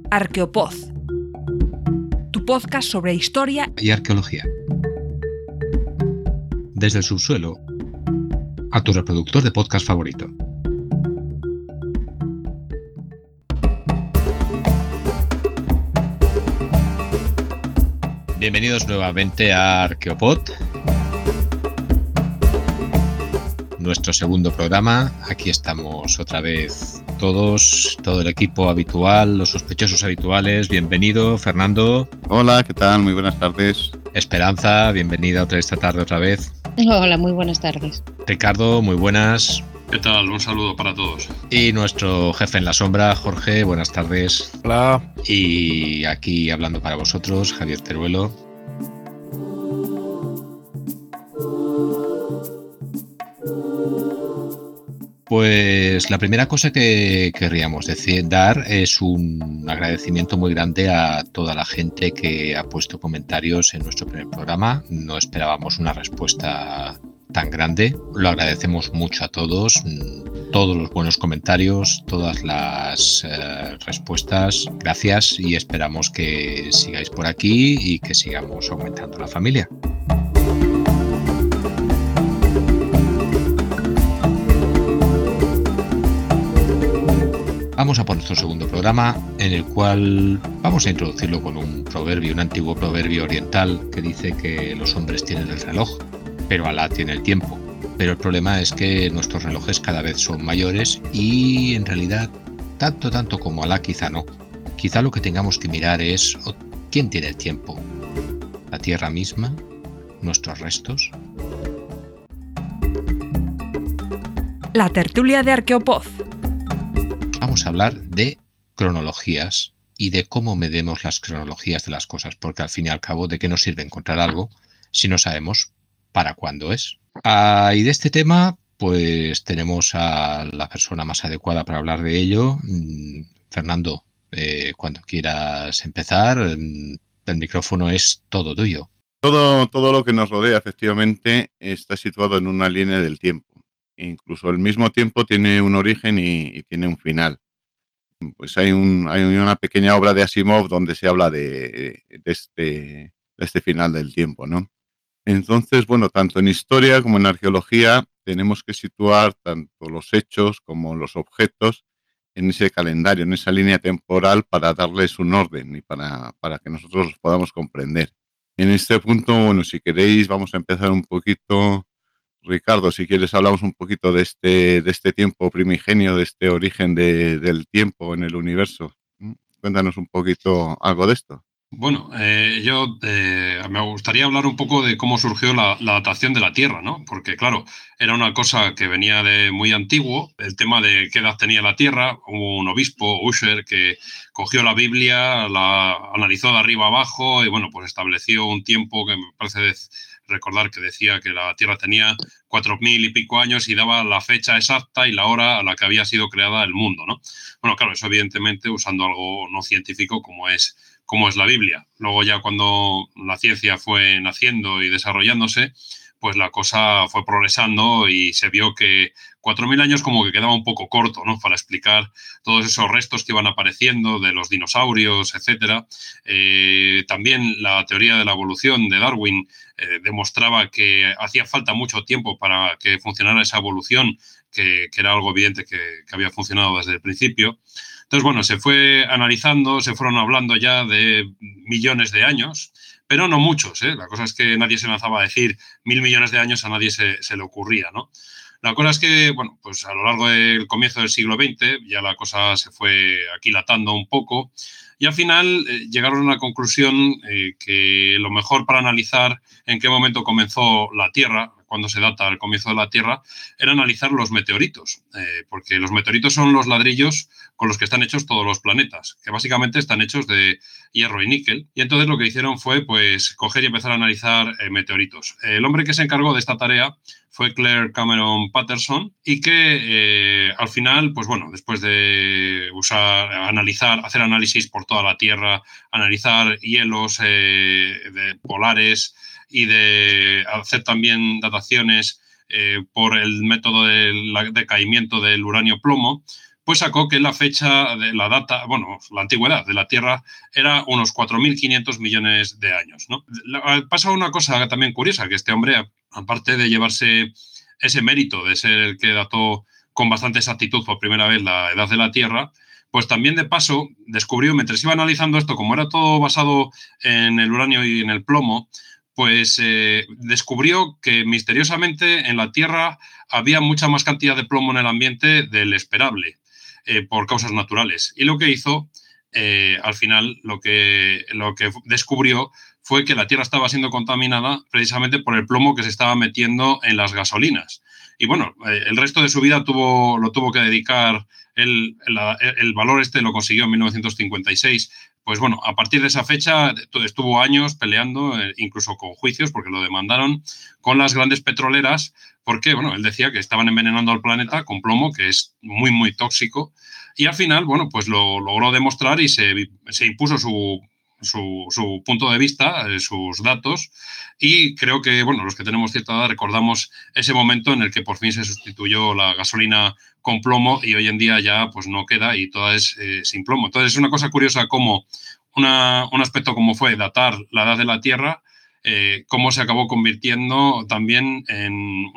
Arqueopod, tu podcast sobre historia y arqueología. Desde el subsuelo a tu reproductor de podcast favorito. Bienvenidos nuevamente a Arqueopod, nuestro segundo programa. Aquí estamos otra vez todos, todo el equipo habitual, los sospechosos habituales. Bienvenido, Fernando. Hola, ¿qué tal? Muy buenas tardes. Esperanza, bienvenida esta tarde otra vez. Hola, muy buenas tardes. Ricardo, muy buenas. ¿Qué tal? Un saludo para todos. Y nuestro jefe en la sombra, Jorge, buenas tardes. Hola. Y aquí hablando para vosotros, Javier Teruelo. Pues la primera cosa que querríamos dar es un agradecimiento muy grande a toda la gente que ha puesto comentarios en nuestro primer programa. No esperábamos una respuesta tan grande. Lo agradecemos mucho a todos los buenos comentarios, todas las respuestas. Gracias y esperamos que sigáis por aquí y que sigamos aumentando la familia. Vamos a por nuestro segundo programa, en el cual vamos a introducirlo con un proverbio, un antiguo proverbio oriental que dice que los hombres tienen el reloj, pero Alá tiene el tiempo. Pero el problema es que nuestros relojes cada vez son mayores y en realidad tanto como Alá quizá no. Quizá lo que tengamos que mirar es ¿quién tiene el tiempo? ¿La Tierra misma? ¿Nuestros restos? La tertulia de Arqueopod. Vamos a hablar de cronologías y de cómo medimos las cronologías de las cosas, porque al fin y al cabo, ¿de qué nos sirve encontrar algo si no sabemos para cuándo es? Y de este tema, pues tenemos a la persona más adecuada para hablar de ello. Fernando, cuando quieras empezar, el micrófono es todo tuyo. Todo lo que nos rodea, efectivamente, está situado en una línea del tiempo. Incluso el mismo tiempo tiene un origen y tiene un final. Pues hay una pequeña obra de Asimov donde se habla de este final del tiempo, ¿no? Entonces, bueno, tanto en historia como en arqueología tenemos que situar tanto los hechos como los objetos en ese calendario, en esa línea temporal para darles un orden y para que nosotros los podamos comprender. En este punto, bueno, si queréis, vamos a empezar un poquito. Ricardo, si quieres hablamos un poquito de este tiempo primigenio, de este origen del tiempo en el universo. Cuéntanos un poquito algo de esto. Bueno, me gustaría hablar un poco de cómo surgió la datación de la Tierra, ¿no? Porque, claro, era una cosa que venía de muy antiguo, el tema de qué edad tenía la Tierra. Hubo un obispo, Ussher, que cogió la Biblia, la analizó de arriba abajo y, bueno, pues estableció un tiempo que me parece recordar que decía que la Tierra tenía 4.000 y pico años y daba la fecha exacta y la hora a la que había sido creada el mundo, ¿no? Bueno, claro, eso evidentemente usando algo no científico como es la Biblia. Luego ya cuando la ciencia fue naciendo y desarrollándose, pues la cosa fue progresando y se vio que 4.000 años como que quedaba un poco corto, ¿no? Para explicar todos esos restos que iban apareciendo de los dinosaurios, etcétera. También la teoría de la evolución de Darwin demostraba que hacía falta mucho tiempo para que funcionara esa evolución, que era algo evidente que había funcionado desde el principio. Entonces, bueno, se fue analizando, se fueron hablando ya de millones de años, pero no muchos, ¿eh? La cosa es que nadie se lanzaba a decir 1.000 millones de años, a nadie se le ocurría, ¿no? La cosa es que, bueno, pues a lo largo del comienzo del siglo XX ya la cosa se fue aquilatando un poco y al final llegaron a una conclusión que lo mejor para analizar en qué momento comenzó la Tierra, cuando se data el comienzo de la Tierra, era analizar los meteoritos, porque los meteoritos son los ladrillos con los que están hechos todos los planetas, que básicamente están hechos de hierro y níquel. Y entonces lo que hicieron fue pues coger y empezar a analizar meteoritos. El hombre que se encargó de esta tarea fue Claire Cameron Patterson y que al final, pues bueno, después de hacer análisis por toda la Tierra, analizar hielos polares y de hacer también dataciones por el método del decaimiento del uranio-plomo, pues sacó que la fecha de la data, bueno, la antigüedad de la Tierra era unos 4.500 millones de años, ¿no? Pasa una cosa también curiosa, que este hombre, aparte de llevarse ese mérito de ser el que dató con bastante exactitud por primera vez la edad de la Tierra, pues también de paso descubrió, mientras iba analizando esto, como era todo basado en el uranio y en el plomo, pues descubrió que misteriosamente en la Tierra había mucha más cantidad de plomo en el ambiente del esperable, por causas naturales. Y lo que hizo, al final, lo que descubrió fue que la Tierra estaba siendo contaminada precisamente por el plomo que se estaba metiendo en las gasolinas. Y bueno, el resto de su vida lo tuvo que dedicar, el valor lo consiguió en 1956. Pues bueno, a partir de esa fecha estuvo años peleando, incluso con juicios, porque lo demandaron, con las grandes petroleras, porque bueno, él decía que estaban envenenando al planeta con plomo, que es muy, muy tóxico. Y al final, bueno, pues lo logró demostrar y se impuso su punto de vista, sus datos, y creo que, bueno, los que tenemos cierta edad recordamos ese momento en el que por fin se sustituyó la gasolina con plomo y hoy en día ya pues no queda y toda es sin plomo. Entonces es una cosa curiosa como un aspecto como fue datar la edad de la Tierra, cómo se acabó convirtiendo también en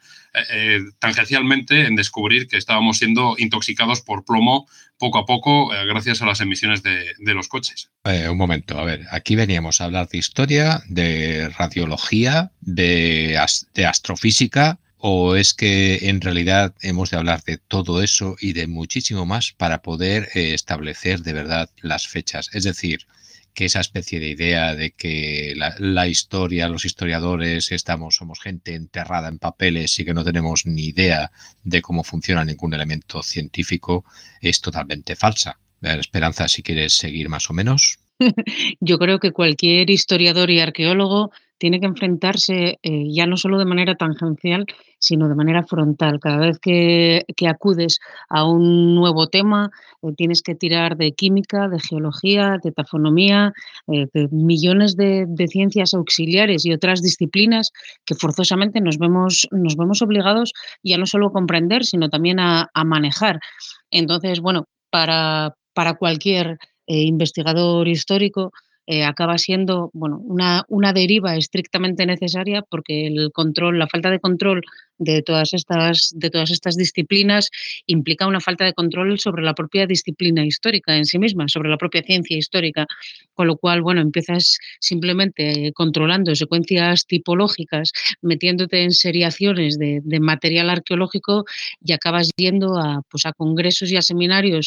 tangencialmente en descubrir que estábamos siendo intoxicados por plomo poco a poco gracias a las emisiones de los coches. Un momento, a ver, aquí veníamos a hablar de historia, de radiología, de astrofísica, ¿o es que en realidad hemos de hablar de todo eso y de muchísimo más para poder establecer de verdad las fechas? Es decir, que esa especie de idea de que la historia, los historiadores somos gente enterrada en papeles y que no tenemos ni idea de cómo funciona ningún elemento científico es totalmente falsa. Esperanza, si quieres seguir más o menos. Yo creo que cualquier historiador y arqueólogo tiene que enfrentarse ya no solo de manera tangencial, sino de manera frontal. Cada vez que acudes a un nuevo tema, tienes que tirar de química, de geología, de taxonomía, de millones de ciencias auxiliares y otras disciplinas que forzosamente nos vemos obligados ya no solo a comprender, sino también a manejar. Entonces, bueno, para cualquier investigador histórico, acaba siendo bueno, una deriva estrictamente necesaria porque la falta de control de todas estas disciplinas implica una falta de control sobre la propia disciplina histórica en sí misma, sobre la propia ciencia histórica, con lo cual, bueno, empiezas simplemente controlando secuencias tipológicas, metiéndote en seriaciones de material arqueológico y acabas yendo a congresos y a seminarios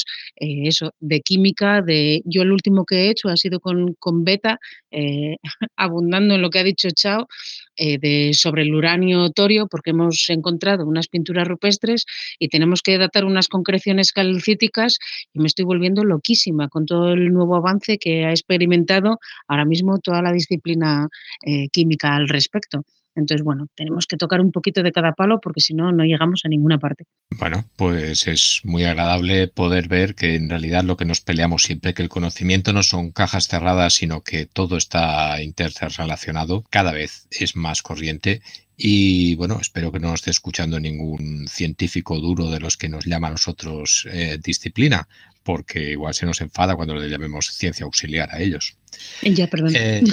de química. Yo el último que he hecho ha sido con Beta, abundando en lo que ha dicho Chao, sobre el uranio torio, porque hemos encontrado unas pinturas rupestres y tenemos que datar unas concreciones calcíticas y me estoy volviendo loquísima con todo el nuevo avance que ha experimentado ahora mismo toda la disciplina química al respecto. Entonces, bueno, tenemos que tocar un poquito de cada palo porque si no, no llegamos a ninguna parte. Bueno, pues es muy agradable poder ver que en realidad lo que nos peleamos siempre, que el conocimiento no son cajas cerradas, sino que todo está interrelacionado, cada vez es más corriente. Y bueno, espero que no nos esté escuchando ningún científico duro de los que nos llama a nosotros disciplina, porque igual se nos enfada cuando le llamemos ciencia auxiliar a ellos. Ya, perdón.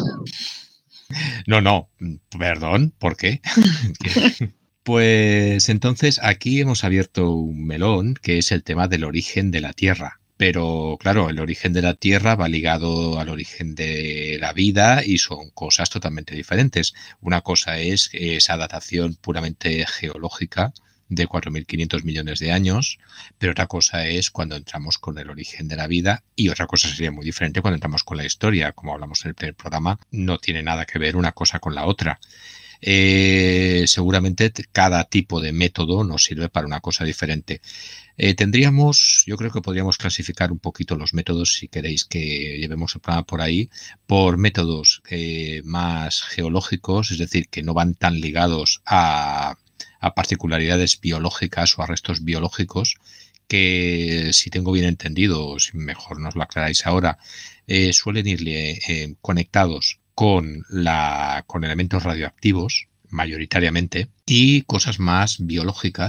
No, perdón, ¿por qué? Pues entonces aquí hemos abierto un melón que es el tema del origen de la Tierra. Pero claro, el origen de la Tierra va ligado al origen de la vida y son cosas totalmente diferentes. Una cosa es esa datación puramente geológica de 4.500 millones de años, pero otra cosa es cuando entramos con el origen de la vida y otra cosa sería muy diferente cuando entramos con la historia. Como hablamos en el primer programa, no tiene nada que ver una cosa con la otra. Seguramente cada tipo de método nos sirve para una cosa diferente. Yo creo que podríamos clasificar un poquito los métodos, si queréis que llevemos el programa por ahí, por métodos más geológicos, es decir, que no van tan ligados a particularidades biológicas o a restos biológicos, que si tengo bien entendido, o si mejor nos lo aclaráis ahora, suelen ir conectados con elementos radioactivos, mayoritariamente, y cosas más biológicas,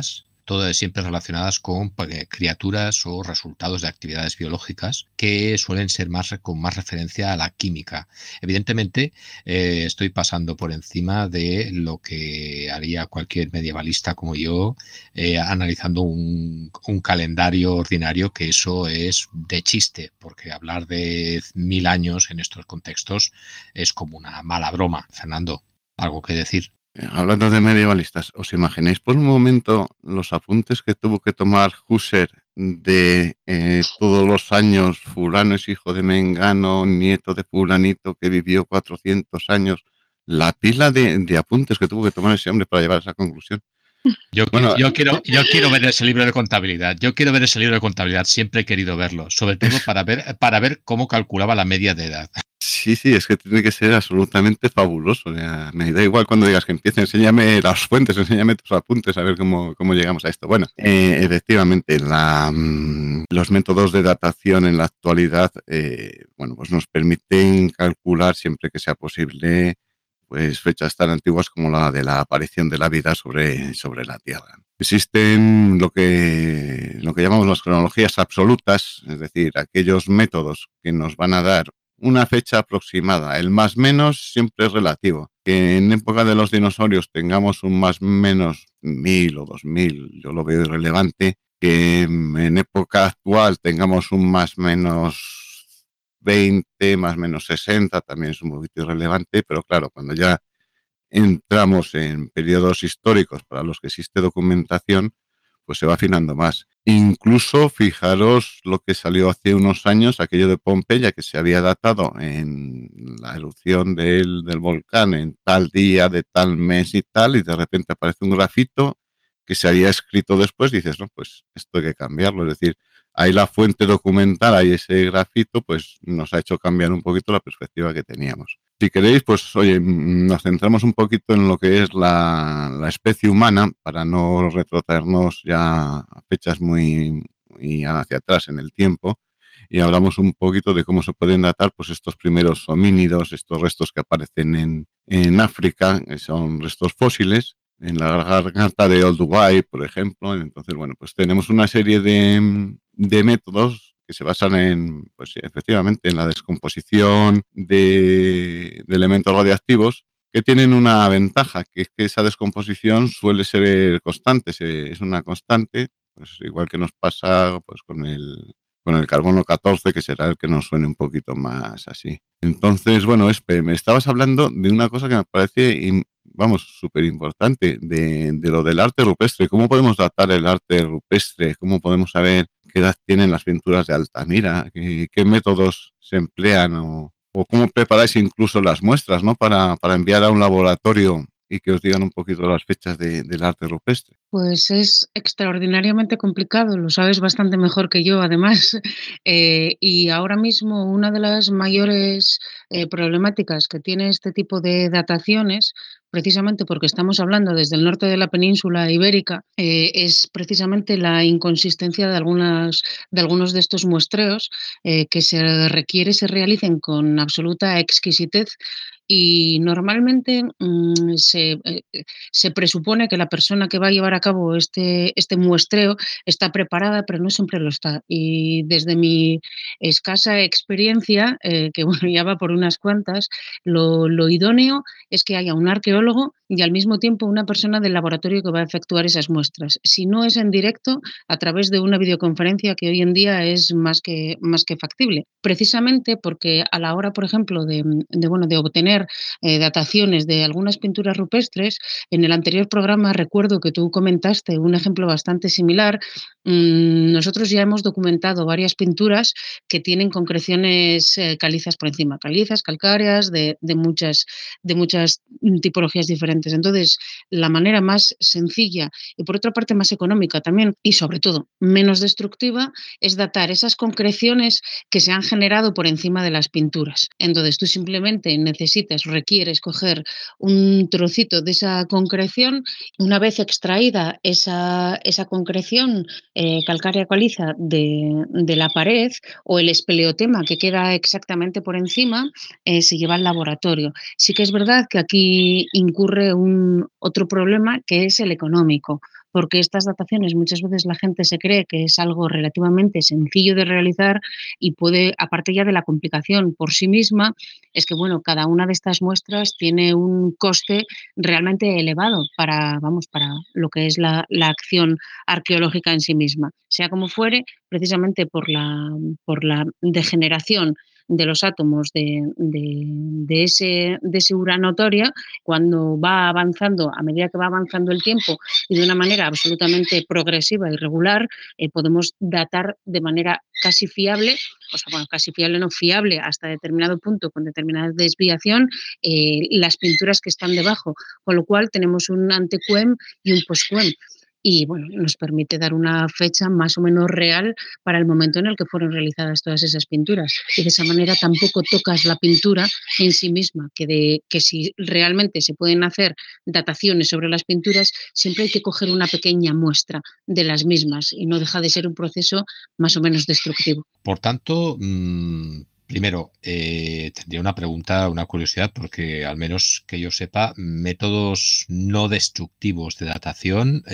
todas siempre relacionadas con criaturas o resultados de actividades biológicas que suelen ser con más referencia a la química. Evidentemente, estoy pasando por encima de lo que haría cualquier medievalista como yo, analizando un calendario ordinario, que eso es de chiste, porque hablar de 1000 años en estos contextos es como una mala broma. Fernando, ¿algo que decir? Hablando de medievalistas, ¿os imagináis por un momento los apuntes que tuvo que tomar Husserl de todos los años, fulano es hijo de Mengano, nieto de fulanito que vivió 400 años? La pila de apuntes que tuvo que tomar ese hombre para llegar a esa conclusión. Yo quiero ver ese libro de contabilidad. Yo quiero ver ese libro de contabilidad. Siempre he querido verlo, sobre todo para ver cómo calculaba la media de edad. Sí, es que tiene que ser absolutamente fabuloso. Me da igual cuando digas que empiece, enséñame las fuentes, enséñame tus apuntes, a ver cómo llegamos a esto. Bueno, efectivamente, los métodos de datación en la actualidad, pues nos permiten calcular siempre que sea posible, pues fechas tan antiguas como la de la aparición de la vida sobre la Tierra. Existen lo que llamamos las cronologías absolutas, es decir, aquellos métodos que nos van a dar una fecha aproximada. El más menos siempre es relativo. Que en época de los dinosaurios tengamos un más menos 1000 o 2000, yo lo veo irrelevante. Que en época actual tengamos un más menos 20, más menos 60, también es un poquito irrelevante, pero claro, cuando ya entramos en periodos históricos para los que existe documentación, pues se va afinando más. Incluso, fijaros lo que salió hace unos años, aquello de Pompeya, que se había datado en la erupción del volcán en tal día, de tal mes y tal, y de repente aparece un grafito que se había escrito después, y dices, no, pues esto hay que cambiarlo. Es decir, ahí la fuente documental, ahí ese grafito, pues nos ha hecho cambiar un poquito la perspectiva que teníamos. Si queréis, pues oye, nos centramos un poquito en lo que es la especie humana para no retrotraernos ya a fechas muy hacia atrás en el tiempo, y hablamos un poquito de cómo se pueden datar pues estos primeros homínidos, estos restos que aparecen en África, que son restos fósiles, en la garganta de Olduvai, por ejemplo. Entonces, bueno, pues tenemos una serie de métodos que se basan en, pues sí, efectivamente, en la descomposición de elementos radiactivos, que tienen una ventaja, que es que esa descomposición suele ser constante, es una constante, pues igual que nos pasa pues con el carbono 14, que será el que nos suene un poquito más así. Entonces, bueno, Espe, me estabas hablando de una cosa que me parece, súper importante, de lo del arte rupestre. ¿Cómo podemos datar el arte rupestre? ¿Cómo podemos saber qué edad tienen las pinturas de Altamira? ¿Qué métodos se emplean? ¿O cómo preparáis incluso las muestras, ¿no? para enviar a un laboratorio y que os digan un poquito las fechas del arte rupestre? Pues es extraordinariamente complicado, lo sabes bastante mejor que yo, además. Y ahora mismo una de las mayores problemáticas que tiene este tipo de dataciones, precisamente porque estamos hablando desde el norte de la península ibérica, es precisamente la inconsistencia de algunos de estos muestreos que se realicen con absoluta exquisitez. Y normalmente se presupone que la persona que va a llevar a cabo este muestreo está preparada, pero no siempre lo está. Y desde mi escasa experiencia, que bueno, ya va por unas cuantas, lo idóneo es que haya un arqueólogo y al mismo tiempo una persona del laboratorio que va a efectuar esas muestras. Si no es en directo, a través de una videoconferencia, que hoy en día es más que factible. Precisamente porque a la hora, por ejemplo, de obtener dataciones de algunas pinturas rupestres, en el anterior programa recuerdo que tú comentaste un ejemplo bastante similar. Nosotros ya hemos documentado varias pinturas que tienen concreciones calizas por encima, calizas, calcáreas, de muchas tipologías diferentes. Entonces, la manera más sencilla y por otra parte más económica también, y sobre todo menos destructiva, es datar esas concreciones que se han generado por encima de las pinturas. Entonces, tú simplemente requieres coger un trocito de esa concreción. Una vez extraída esa concreción calcárea caliza de la pared, o el espeleotema que queda exactamente por encima, se lleva al laboratorio. Sí que es verdad que aquí incurre otro problema, que es el económico, porque estas dataciones muchas veces la gente se cree que es algo relativamente sencillo de realizar y puede, aparte ya de la complicación por sí misma, es que bueno, cada una de estas muestras tiene un coste realmente elevado para, vamos, para lo que es la acción arqueológica en sí misma. Sea como fuere, precisamente por la degeneración de los átomos de ese urano toria, cuando va avanzando, a medida que va avanzando el tiempo y de una manera absolutamente progresiva y regular, podemos datar de manera casi fiable, o sea, bueno, casi fiable, no fiable, hasta determinado punto, con determinada desviación, las pinturas que están debajo, con lo cual tenemos un antequem y un postquem. Y bueno, nos permite dar una fecha más o menos real para el momento en el que fueron realizadas todas esas pinturas. Y de esa manera tampoco tocas la pintura en sí misma, que si realmente se pueden hacer dataciones sobre las pinturas, siempre hay que coger una pequeña muestra de las mismas y no deja de ser un proceso más o menos destructivo. Por tanto, primero, tendría una pregunta, una curiosidad, porque al menos que yo sepa, métodos no destructivos de datación,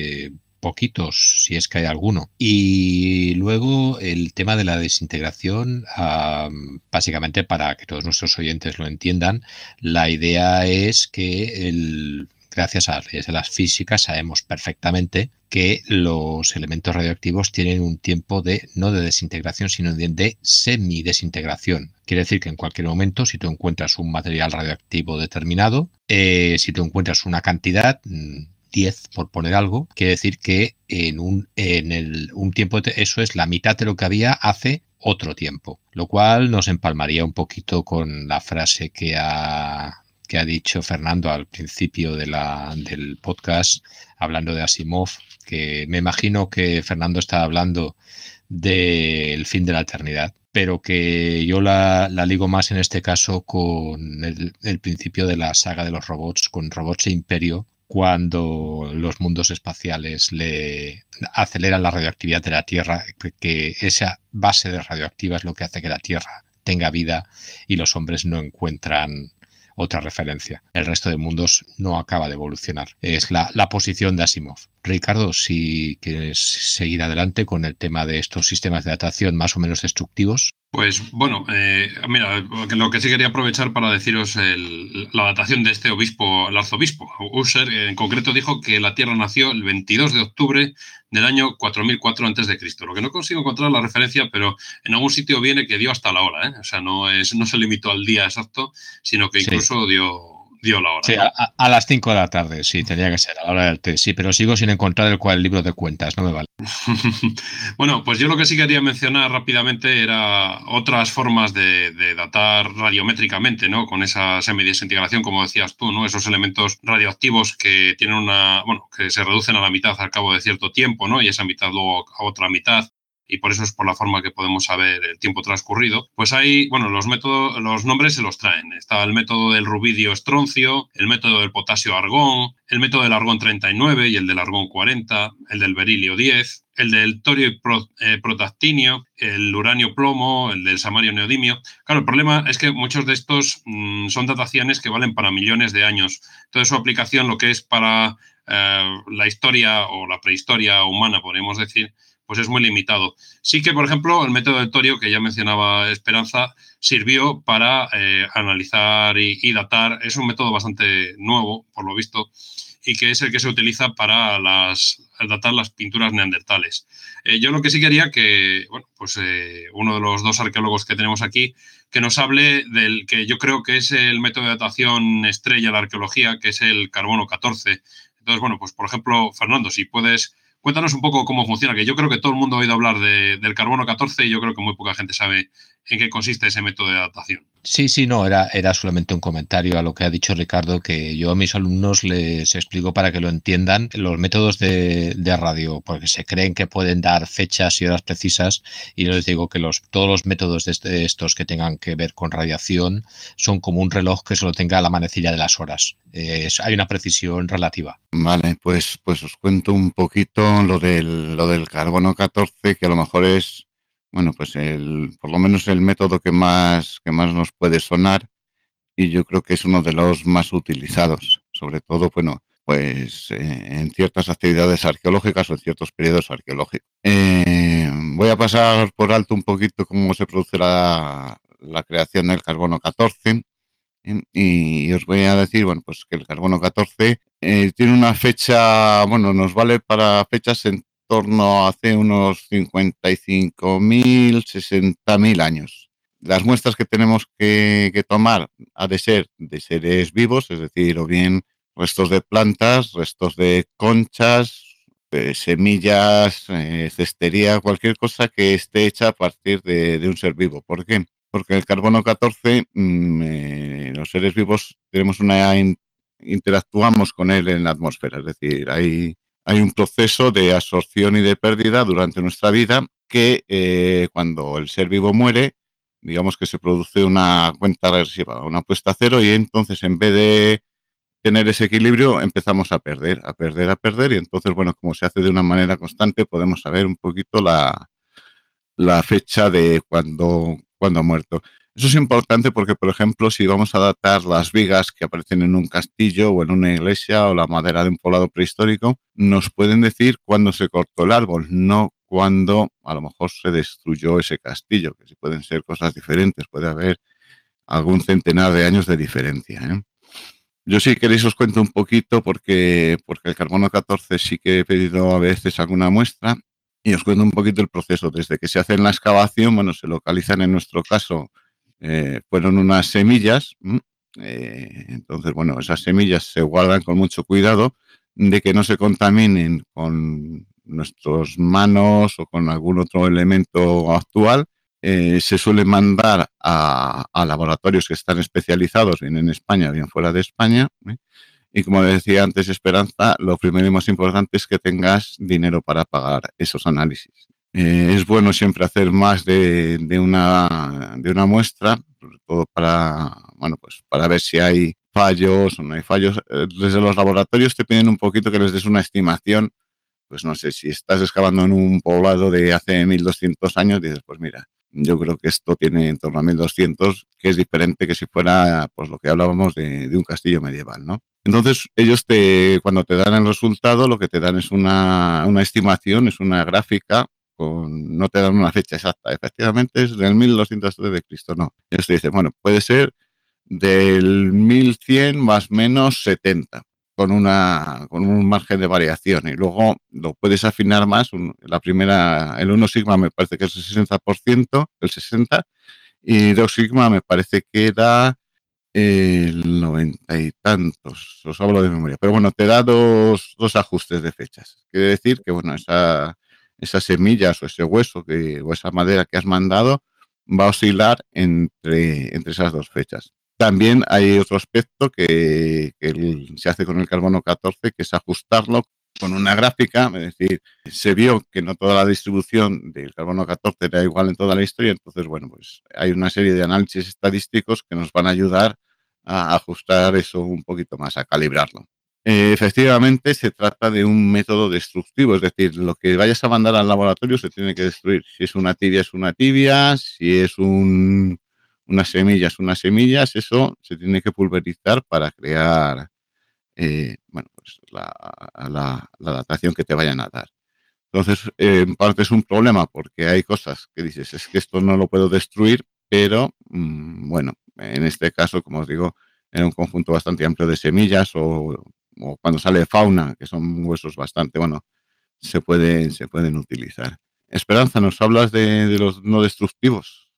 poquitos, si es que hay alguno. Y luego el tema de la desintegración, básicamente para que todos nuestros oyentes lo entiendan, la idea es que gracias a las leyes de la física sabemos perfectamente que los elementos radioactivos tienen un tiempo no de desintegración, sino de semidesintegración. Quiere decir que en cualquier momento, si tú encuentras un material radioactivo determinado, si tú encuentras una cantidad, 10 por poner algo, quiere decir que en un tiempo, eso es la mitad de lo que había hace otro tiempo, lo cual nos empalmaría un poquito con la frase que ha dicho Fernando al principio del podcast, hablando de Asimov, que me imagino que Fernando está hablando del fin de la eternidad, pero que yo la ligo más en este caso con el principio de la saga de los robots, con Robots e Imperio, cuando los mundos espaciales le aceleran la radioactividad de la Tierra, que esa base de radioactiva es lo que hace que la Tierra tenga vida y los hombres no encuentran otra referencia. El resto de mundos no acaba de evolucionar. Es la posición de Asimov. Ricardo, si quieres seguir adelante con el tema de estos sistemas de datación más o menos destructivos. Pues bueno, mira, lo que sí quería aprovechar para deciros la datación de este obispo, el arzobispo Ussher, en concreto dijo que la Tierra nació el 22 de octubre del año 4004 a.C. Lo que no consigo encontrar la referencia, pero en algún sitio viene que dio hasta la hora, ¿eh? O sea, no se limitó al día exacto, sino que incluso dio la hora. Sí, ¿no? a las 5 de la tarde, sí, tenía que ser, a la hora del té, sí, pero sigo sin encontrar el libro de cuentas, no me vale. Bueno, pues yo lo que sí quería mencionar rápidamente era otras formas de datar radiométricamente, ¿no? Con esa semidesintegración, como decías tú, ¿no? Esos elementos radioactivos que tienen que se reducen a la mitad al cabo de cierto tiempo, ¿no? Y esa mitad luego a otra mitad. Y por eso es por la forma que podemos saber el tiempo transcurrido. Pues hay, los nombres se los traen. Está el método del rubidio estroncio, el método del potasio argón, el método del argón 39 y el del argón 40, el del berilio 10, el del torio y protactinio, el uranio plomo, el del samario neodimio. Claro, el problema es que muchos de estos son dataciones que valen para millones de años. Entonces su aplicación, lo que es para la historia o la prehistoria humana, podríamos decir, pues es muy limitado. Sí que, por ejemplo, el método del torio, que ya mencionaba Esperanza, sirvió para analizar y datar. Es un método bastante nuevo, por lo visto, y que es el que se utiliza para datar las pinturas neandertales. Yo lo que sí quería que, uno de los dos arqueólogos que tenemos aquí, que nos hable del que yo creo que es el método de datación estrella de la arqueología, que es el carbono 14. Entonces, bueno, pues por ejemplo, Fernando, si puedes, cuéntanos un poco cómo funciona, que yo creo que todo el mundo ha oído hablar del carbono 14 y yo creo que muy poca gente sabe en qué consiste ese método de datación. Sí, no, era solamente un comentario a lo que ha dicho Ricardo, que yo a mis alumnos les explico para que lo entiendan. Los métodos de radio, porque se creen que pueden dar fechas y horas precisas, y yo les digo que todos los métodos de estos que tengan que ver con radiación son como un reloj que solo tenga la manecilla de las horas. Hay una precisión relativa. Vale, pues os cuento un poquito lo del carbono 14, que a lo mejor es, bueno, pues por lo menos el método que más nos puede sonar, y yo creo que es uno de los más utilizados, sobre todo, bueno, pues en ciertas actividades arqueológicas o en ciertos periodos arqueológicos. Voy a pasar por alto un poquito cómo se produce la creación del carbono 14. Y os voy a decir, bueno, pues que el carbono 14 tiene una fecha, bueno, nos vale para fechas en torno a hace unos 55.000, 60.000 años. Las muestras que tenemos que tomar ha de ser de seres vivos, es decir, o bien restos de plantas, restos de conchas, semillas, cestería, cualquier cosa que esté hecha a partir de un ser vivo. ¿Por qué? Porque el carbono 14, los seres vivos interactuamos con él en la atmósfera, es decir, hay un proceso de absorción y de pérdida durante nuestra vida que cuando el ser vivo muere, digamos que se produce una cuenta regresiva, una puesta a cero, y entonces en vez de tener ese equilibrio empezamos a perder, y entonces, bueno, como se hace de una manera constante, podemos saber un poquito la fecha de cuando ha muerto. Eso es importante porque, por ejemplo, si vamos a datar las vigas que aparecen en un castillo o en una iglesia o la madera de un poblado prehistórico, nos pueden decir cuándo se cortó el árbol, no cuándo a lo mejor se destruyó ese castillo, que sí pueden ser cosas diferentes, puede haber algún centenar de años de diferencia, ¿eh? Yo, si queréis, os cuento un poquito porque el carbono 14 sí que he pedido a veces alguna muestra, y os cuento un poquito el proceso. Desde que se hace en la excavación, bueno, se localizan, en nuestro caso, fueron unas semillas. Entonces, bueno, esas semillas se guardan con mucho cuidado de que no se contaminen con nuestras manos o con algún otro elemento actual. Se suele mandar a laboratorios que están especializados, bien en España, bien fuera de España. Y como decía antes Esperanza, lo primero y más importante es que tengas dinero para pagar esos análisis. Es bueno siempre hacer más de una muestra, sobre todo para, bueno, pues para ver si hay fallos o no hay fallos. Desde los laboratorios te piden un poquito que les des una estimación. Pues no sé, si estás excavando en un poblado de hace 1200 años, dices, pues mira, yo creo que esto tiene en torno a 1200, que es diferente que si fuera, pues lo que hablábamos de un castillo medieval, ¿no? Entonces, ellos cuando te dan el resultado, lo que te dan es una estimación, es una gráfica, no te dan una fecha exacta. Efectivamente es del 1203 de Cristo, no. Ellos te dicen, bueno, puede ser del 1100 más menos 70, con un margen de variación, y luego lo puedes afinar más. El 1 sigma me parece que es el 60%, el 60%, y 2 sigma me parece que era el 90 y tantos, os hablo de memoria, pero bueno, te da dos ajustes de fechas. Quiere decir que, bueno, esas semillas o ese hueso o esa madera que has mandado va a oscilar entre esas dos fechas. También hay otro aspecto que se hace con el carbono 14, que es ajustarlo con una gráfica. Es decir, se vio que no toda la distribución del carbono 14 era igual en toda la historia, entonces, bueno, pues hay una serie de análisis estadísticos que nos van a ayudar a ajustar eso un poquito más, a calibrarlo. Efectivamente, se trata de un método destructivo, es decir, lo que vayas a mandar al laboratorio se tiene que destruir. Si es una tibia, es una tibia; si es unas semillas, eso se tiene que pulverizar para crear, bueno, pues la datación que te vayan a dar. Entonces, en parte es un problema porque hay cosas que dices, es que esto no lo puedo destruir, pero bueno, en este caso, como os digo, era un conjunto bastante amplio de semillas, o cuando sale fauna, que son huesos bastante, bueno, se pueden utilizar. Esperanza, ¿nos hablas de los no destructivos?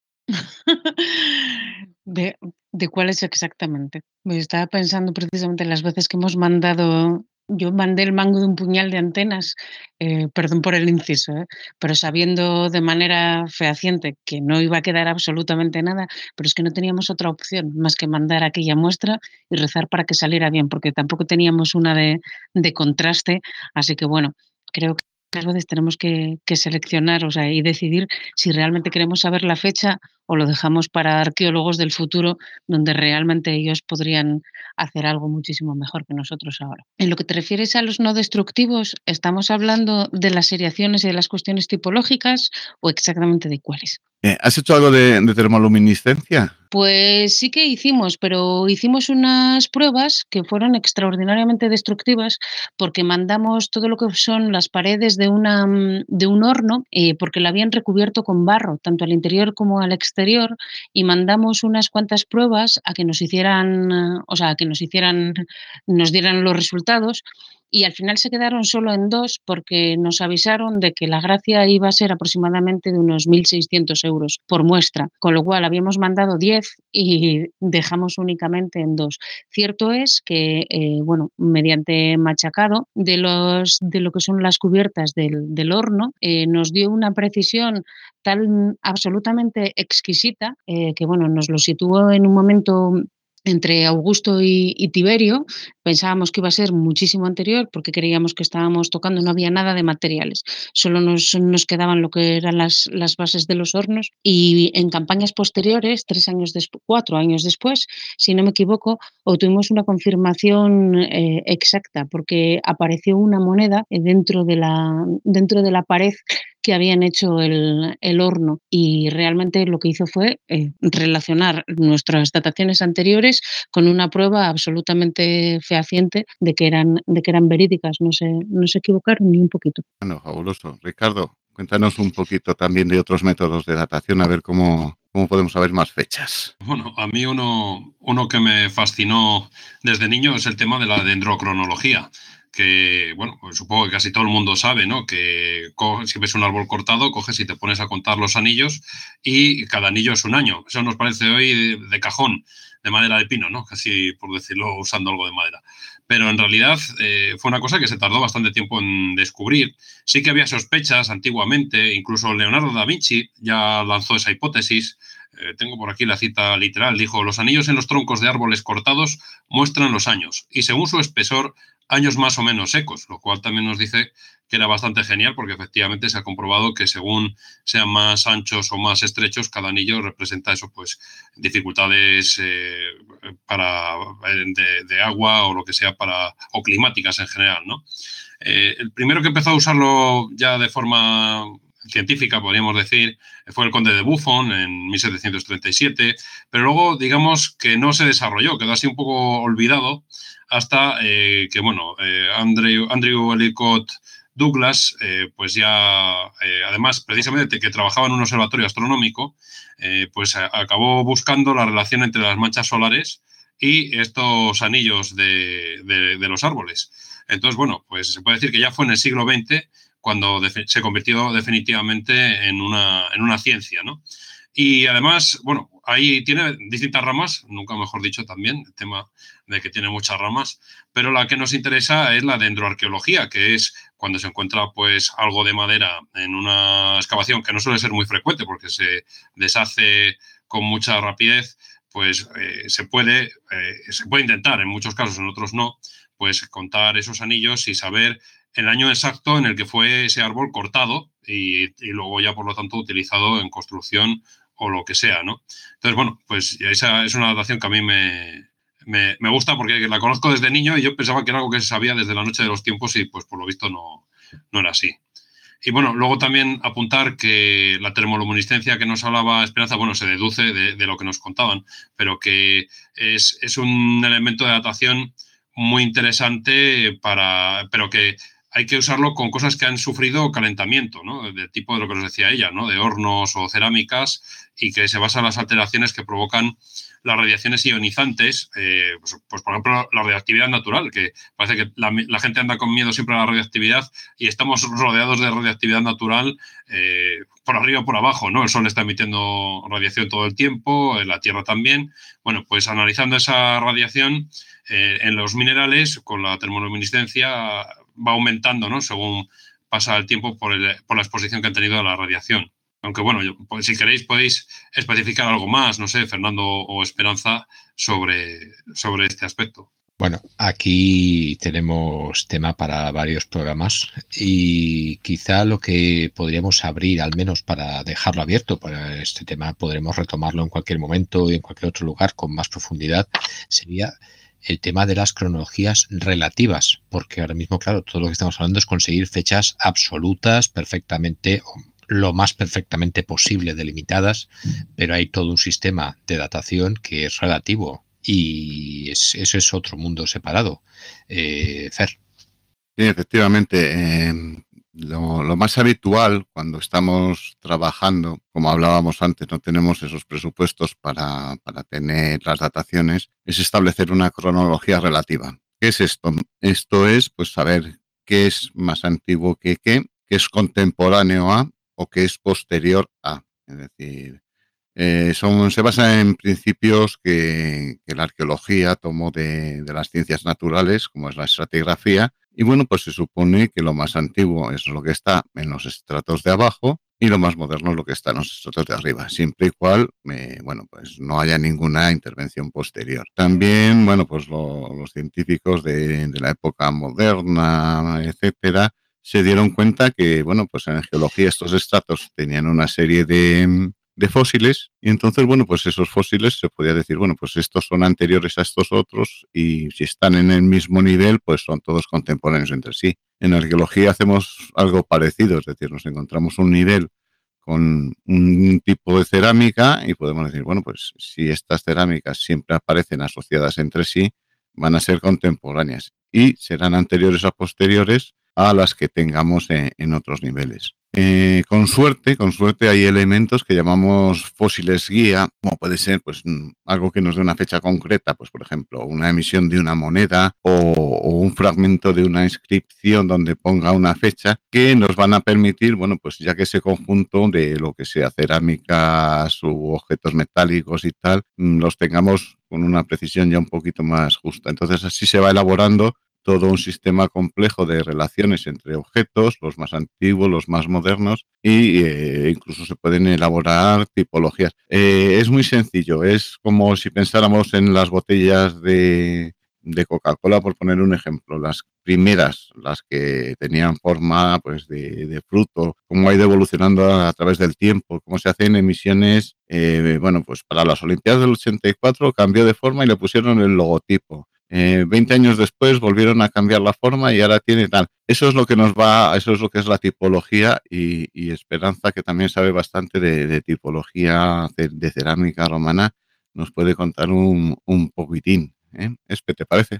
¿De cuáles exactamente? Me estaba pensando precisamente en las veces que hemos mandado. Yo mandé el mango de un puñal de antenas, perdón por el inciso, pero sabiendo de manera fehaciente que no iba a quedar absolutamente nada, pero es que no teníamos otra opción más que mandar aquella muestra y rezar para que saliera bien, porque tampoco teníamos una de contraste. Así que, bueno, creo que muchas veces tenemos que seleccionar, o sea, y decidir si realmente queremos saber la fecha o lo dejamos para arqueólogos del futuro, donde realmente ellos podrían hacer algo muchísimo mejor que nosotros ahora. En lo que te refieres a los no destructivos, ¿estamos hablando de las seriaciones y de las cuestiones tipológicas o exactamente de cuáles? ¿Has hecho algo de termoluminiscencia? Pues sí que hicimos, pero hicimos unas pruebas que fueron extraordinariamente destructivas porque mandamos todo lo que son las paredes de de un horno, porque la habían recubierto con barro, tanto al interior como al exterior, y mandamos unas cuantas pruebas a que nos hicieran, o sea, a que nos dieran los resultados. Y al final se quedaron solo en 2 porque nos avisaron de que la gracia iba a ser aproximadamente de unos 1.600 euros por muestra, con lo cual habíamos mandado 10 y dejamos únicamente en 2. Cierto es que, bueno, mediante machacado de lo que son las cubiertas del horno, nos dio una precisión tan absolutamente exquisita, que bueno, nos lo situó en un momento entre Augusto y Tiberio. Pensábamos que iba a ser muchísimo anterior porque creíamos que estábamos tocando, no había nada de materiales, solo nos quedaban lo que eran las bases de los hornos, y en campañas posteriores, 4 años después, si no me equivoco, obtuvimos una confirmación exacta porque apareció una moneda dentro de la pared que habían hecho el horno, y realmente lo que hizo fue relacionar nuestras dataciones anteriores con una prueba absolutamente fehaciente de que eran verídicas, no se equivocaron ni un poquito. Bueno, fabuloso. Ricardo, cuéntanos un poquito también de otros métodos de datación, a ver cómo podemos saber más fechas. Bueno, a mí uno que me fascinó desde niño es el tema de la dendrocronología, que, bueno, pues supongo que casi todo el mundo sabe, ¿no? Que si ves un árbol cortado, coges y te pones a contar los anillos y cada anillo es un año. Eso nos parece hoy de cajón, de madera de pino, ¿no? Casi por decirlo usando algo de madera. Pero en realidad fue una cosa que se tardó bastante tiempo en descubrir. Sí que había sospechas antiguamente, incluso Leonardo da Vinci ya lanzó esa hipótesis. Tengo por aquí la cita literal, dijo: los anillos en los troncos de árboles cortados muestran los años y según su espesor, años más o menos secos, lo cual también nos dice que era bastante genial porque efectivamente se ha comprobado que según sean más anchos o más estrechos, cada anillo representa eso, pues dificultades de agua o lo que sea o climáticas en general, ¿no? El primero que empezó a usarlo ya de forma científica, podríamos decir, fue el conde de Buffon en 1737, pero luego, digamos, que no se desarrolló, quedó así un poco olvidado hasta que, bueno, Andrew Ellicott Douglas, pues ya, además, precisamente que trabajaba en un observatorio astronómico, pues acabó buscando la relación entre las manchas solares y estos anillos de los árboles. Entonces, bueno, pues se puede decir que ya fue en el siglo XX cuando se convirtió definitivamente en una ciencia, ¿no? Y además, bueno, ahí tiene distintas ramas, nunca mejor dicho también, el tema de que tiene muchas ramas, pero la que nos interesa es la dendroarqueología, que es cuando se encuentra pues algo de madera en una excavación que no suele ser muy frecuente porque se deshace con mucha rapidez, pues se puede intentar, en muchos casos, en otros no, pues contar esos anillos y saber el año exacto en el que fue ese árbol cortado y luego ya, por lo tanto, utilizado en construcción o lo que sea, ¿no? Entonces, bueno, pues esa es una adaptación que a mí me gusta porque la conozco desde niño y yo pensaba que era algo que se sabía desde la noche de los tiempos y, pues, por lo visto no era así. Y, bueno, luego también apuntar que la termoluminiscencia que nos hablaba Esperanza, bueno, se deduce de lo que nos contaban, pero que es un elemento de datación muy interesante pero que hay que usarlo con cosas que han sufrido calentamiento, ¿no? Del tipo de lo que nos decía ella, ¿no? De hornos o cerámicas, y que se basa en las alteraciones que provocan las radiaciones ionizantes, pues por ejemplo la radioactividad natural, que parece que la gente anda con miedo siempre a la radioactividad y estamos rodeados de radioactividad natural por arriba o por abajo, ¿no? El Sol está emitiendo radiación todo el tiempo, la Tierra también. Bueno, pues analizando esa radiación en los minerales con la termoluminiscencia va aumentando, ¿no? Según pasa el tiempo por la exposición que han tenido a la radiación. Aunque, bueno, pues, si queréis podéis especificar algo más, no sé, Fernando o Esperanza, sobre este aspecto. Bueno, aquí tenemos tema para varios programas y quizá lo que podríamos abrir, al menos para dejarlo abierto para este tema, podremos retomarlo en cualquier momento y en cualquier otro lugar con más profundidad, sería el tema de las cronologías relativas, porque ahora mismo, claro, todo lo que estamos hablando es conseguir fechas absolutas, perfectamente, o lo más perfectamente posible delimitadas, pero hay todo un sistema de datación que es relativo y eso es otro mundo separado. Fer. Sí, efectivamente. Lo más habitual cuando estamos trabajando, como hablábamos antes, no tenemos esos presupuestos para tener las dataciones, es establecer una cronología relativa. ¿Qué es esto? Esto es pues saber qué es más antiguo que qué es contemporáneo a o qué es posterior a. Es decir, se basa en principios que la arqueología tomó de las ciencias naturales, como es la estratigrafía, y bueno, pues se supone que lo más antiguo es lo que está en los estratos de abajo y lo más moderno es lo que está en los estratos de arriba, siempre y cual, bueno, pues no haya ninguna intervención posterior. También, bueno, pues los científicos de la época moderna, etcétera, se dieron cuenta que, bueno, pues en geología estos estratos tenían una serie de fósiles y entonces, bueno, pues esos fósiles se podía decir, bueno, pues estos son anteriores a estos otros y si están en el mismo nivel, pues son todos contemporáneos entre sí. En arqueología hacemos algo parecido, es decir, nos encontramos un nivel con un tipo de cerámica y podemos decir, bueno, pues si estas cerámicas siempre aparecen asociadas entre sí, van a ser contemporáneas y serán anteriores a posteriores a las que tengamos en otros niveles. Con suerte hay elementos que llamamos fósiles guía, como puede ser pues algo que nos dé una fecha concreta, pues por ejemplo una emisión de una moneda o un fragmento de una inscripción donde ponga una fecha que nos van a permitir, bueno, pues ya que ese conjunto de lo que sea cerámicas u objetos metálicos y tal, los tengamos con una precisión ya un poquito más justa. Entonces así se va elaborando todo un sistema complejo de relaciones entre objetos, los más antiguos, los más modernos, y incluso se pueden elaborar tipologías. Es muy sencillo, es como si pensáramos en las botellas de Coca-Cola, por poner un ejemplo, las primeras, las que tenían forma pues de fruto, cómo ha ido evolucionando a través del tiempo, cómo se hacen emisiones, bueno, pues para las Olimpiadas del 84 cambió de forma y le pusieron el logotipo. 20 años después volvieron a cambiar la forma y ahora tiene tal. Eso es lo que eso es lo que es la tipología y Esperanza, que también sabe bastante de tipología de cerámica romana, nos puede contar un poquitín. Espe, ¿te parece?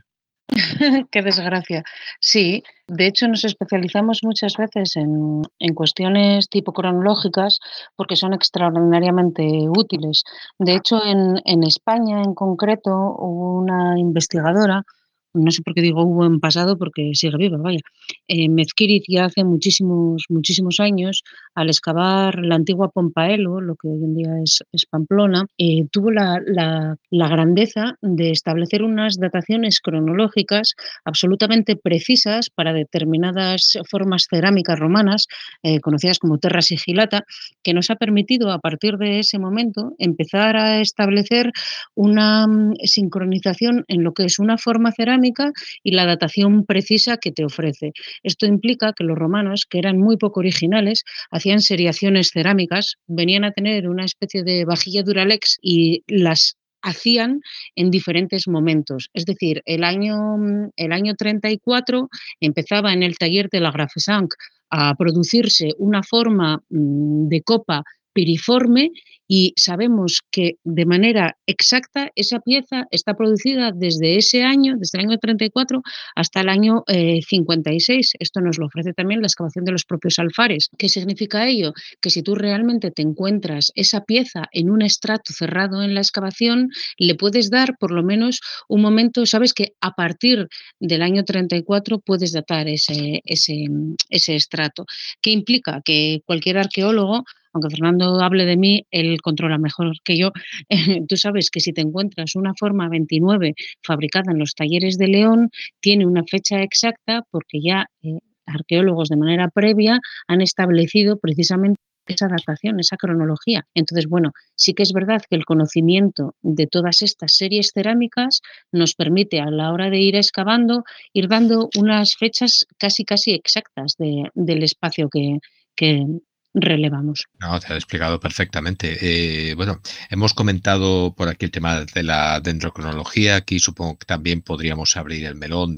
Qué desgracia. Sí, de hecho nos especializamos muchas veces en cuestiones tipo cronológicas porque son extraordinariamente útiles. De hecho, en España en concreto hubo una investigadora, no sé por qué digo hubo en pasado porque sigue viva, vaya, Mezquiriz ya hace muchísimos, muchísimos años, al excavar la antigua Pompaelo, lo que hoy en día es Pamplona, tuvo la grandeza de establecer unas dataciones cronológicas absolutamente precisas para determinadas formas cerámicas romanas, conocidas como terra sigillata, que nos ha permitido a partir de ese momento empezar a establecer una sincronización en lo que es una forma cerámica y la datación precisa que te ofrece. Esto implica que los romanos, que eran muy poco originales, hacían seriaciones cerámicas, venían a tener una especie de vajilla Duralex y las hacían en diferentes momentos. Es decir, el año 34 empezaba en el taller de la Grafesanc a producirse una forma de copa piriforme y sabemos que de manera exacta esa pieza está producida desde ese año, desde el año 34 hasta el año 56. Esto nos lo ofrece también la excavación de los propios alfares. ¿Qué significa ello? Que si tú realmente te encuentras esa pieza en un estrato cerrado en la excavación, le puedes dar por lo menos un momento, sabes que a partir del año 34 puedes datar ese estrato. ¿Qué implica? Que cualquier arqueólogo, aunque Fernando hable de mí, él controla mejor que yo, tú sabes que si te encuentras una forma 29 fabricada en los talleres de León, tiene una fecha exacta porque ya arqueólogos de manera previa han establecido precisamente esa datación, esa cronología. Entonces, bueno, sí que es verdad que el conocimiento de todas estas series cerámicas nos permite, a la hora de ir excavando, ir dando unas fechas casi, casi exactas del espacio que relevamos. No, te ha explicado perfectamente. Bueno, hemos comentado por aquí el tema de la dendrocronología. Aquí supongo que también podríamos abrir el melón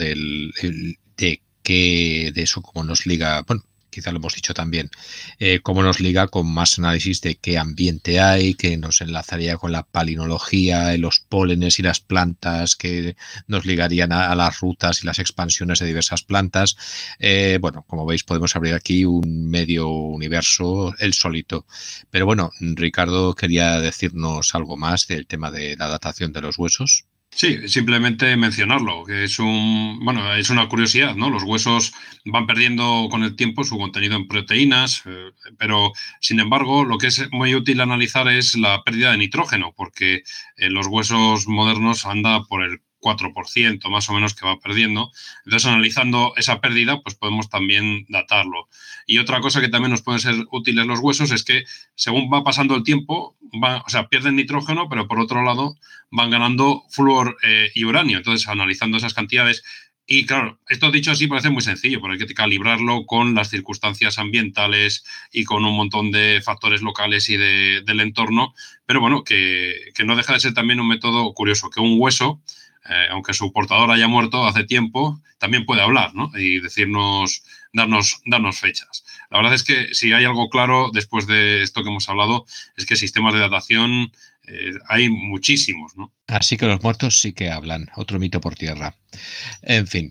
de eso, cómo nos liga. Bueno, quizá lo hemos dicho también, cómo nos liga con más análisis de qué ambiente hay, que nos enlazaría con la palinología, los pólenes y las plantas, que nos ligarían a las rutas y las expansiones de diversas plantas. Bueno, como veis, podemos abrir aquí un medio universo, el solito. Pero bueno, Ricardo quería decirnos algo más del tema de la datación de los huesos. Sí, simplemente mencionarlo, que bueno, es una curiosidad, ¿no? Los huesos van perdiendo con el tiempo su contenido en proteínas, pero sin embargo, lo que es muy útil analizar es la pérdida de nitrógeno, porque los huesos modernos anda por el 4% más o menos que va perdiendo. Entonces, analizando esa pérdida, pues podemos también datarlo. Y otra cosa que también nos pueden ser útiles los huesos es que según va pasando el tiempo, o sea, pierden nitrógeno, pero por otro lado van ganando flúor y uranio. Entonces, analizando esas cantidades. Y claro, esto dicho así parece muy sencillo, pero hay que calibrarlo con las circunstancias ambientales y con un montón de factores locales y del entorno. Pero bueno, que no deja de ser también un método curioso, que un hueso, aunque su portador haya muerto hace tiempo, también puede hablar, ¿no? Y decirnos, darnos fechas. La verdad es que si hay algo claro después de esto que hemos hablado, es que sistemas de datación hay muchísimos, ¿no? Así que los muertos sí que hablan, otro mito por tierra. En fin,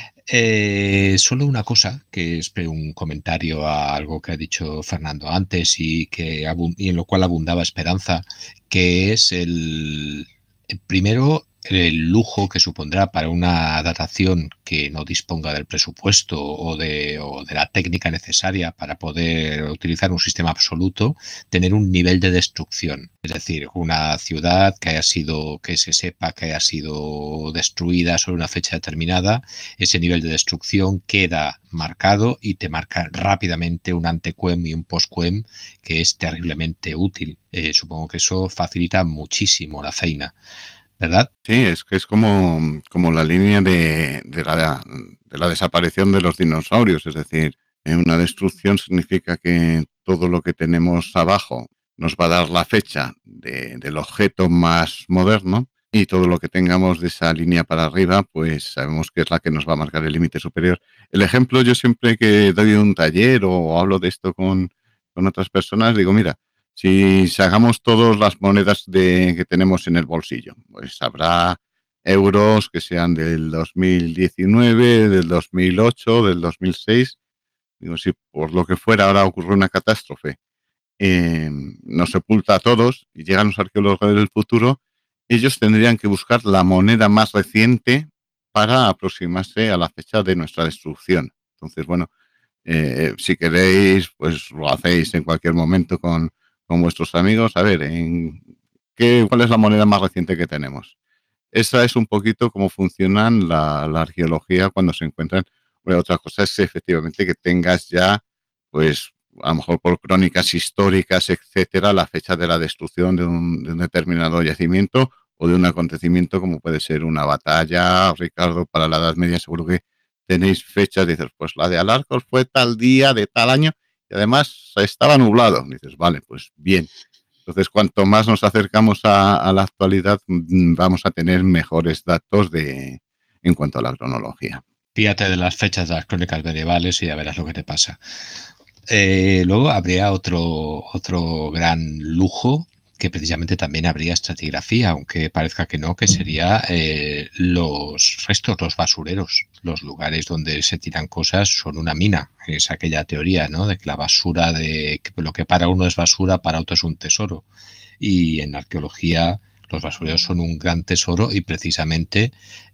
solo una cosa, que es un comentario a algo que ha dicho Fernando antes y en lo cual abundaba esperanza, que es primero el lujo que supondrá para una datación que no disponga del presupuesto o de la técnica necesaria para poder utilizar un sistema absoluto, tener un nivel de destrucción. Es decir, una ciudad que se sepa que haya sido destruida sobre una fecha determinada, ese nivel de destrucción queda marcado y te marca rápidamente un antequem y un postquem que es terriblemente útil. Supongo que eso facilita muchísimo la feina, ¿verdad? Sí, es que es como la línea de la desaparición de los dinosaurios, es decir, una destrucción significa que todo lo que tenemos abajo nos va a dar la fecha del objeto más moderno y todo lo que tengamos de esa línea para arriba, pues sabemos que es la que nos va a marcar el límite superior. El ejemplo, yo siempre que doy un taller o hablo de esto con otras personas, digo, mira, si sacamos todas las monedas que tenemos en el bolsillo, pues habrá euros que sean del 2019, del 2008, del 2006. Digo, si por lo que fuera ahora ocurre una catástrofe, nos sepulta a todos y llegan los arqueólogos del futuro, ellos tendrían que buscar la moneda más reciente para aproximarse a la fecha de nuestra destrucción. Entonces, bueno, si queréis, pues lo hacéis en cualquier momento con vuestros amigos. A ver, ¿cuál es la moneda más reciente que tenemos? Esa es un poquito cómo funcionan la arqueología cuando se encuentran. Bueno, otra cosa es efectivamente que tengas ya, pues, a lo mejor por crónicas históricas, etcétera, la fecha de la destrucción de un determinado yacimiento o de un acontecimiento como puede ser una batalla. Ricardo, para la Edad Media seguro que tenéis fechas, dices, pues la de Alarcos fue tal día, de tal año, y además estaba nublado. Dices, vale, pues bien. Entonces, cuanto más nos acercamos a la actualidad, vamos a tener mejores datos en cuanto a la cronología. Fíjate de las fechas de las crónicas medievales y ya verás lo que te pasa. Luego habría otro gran lujo que precisamente también habría estratigrafía, aunque parezca que no, que sería los restos, los basureros, los lugares donde se tiran cosas son una mina. Es aquella teoría, ¿no? De que la basura, de que lo que para uno es basura, para otro es un tesoro. Y en arqueología los basureros son un gran tesoro y precisamente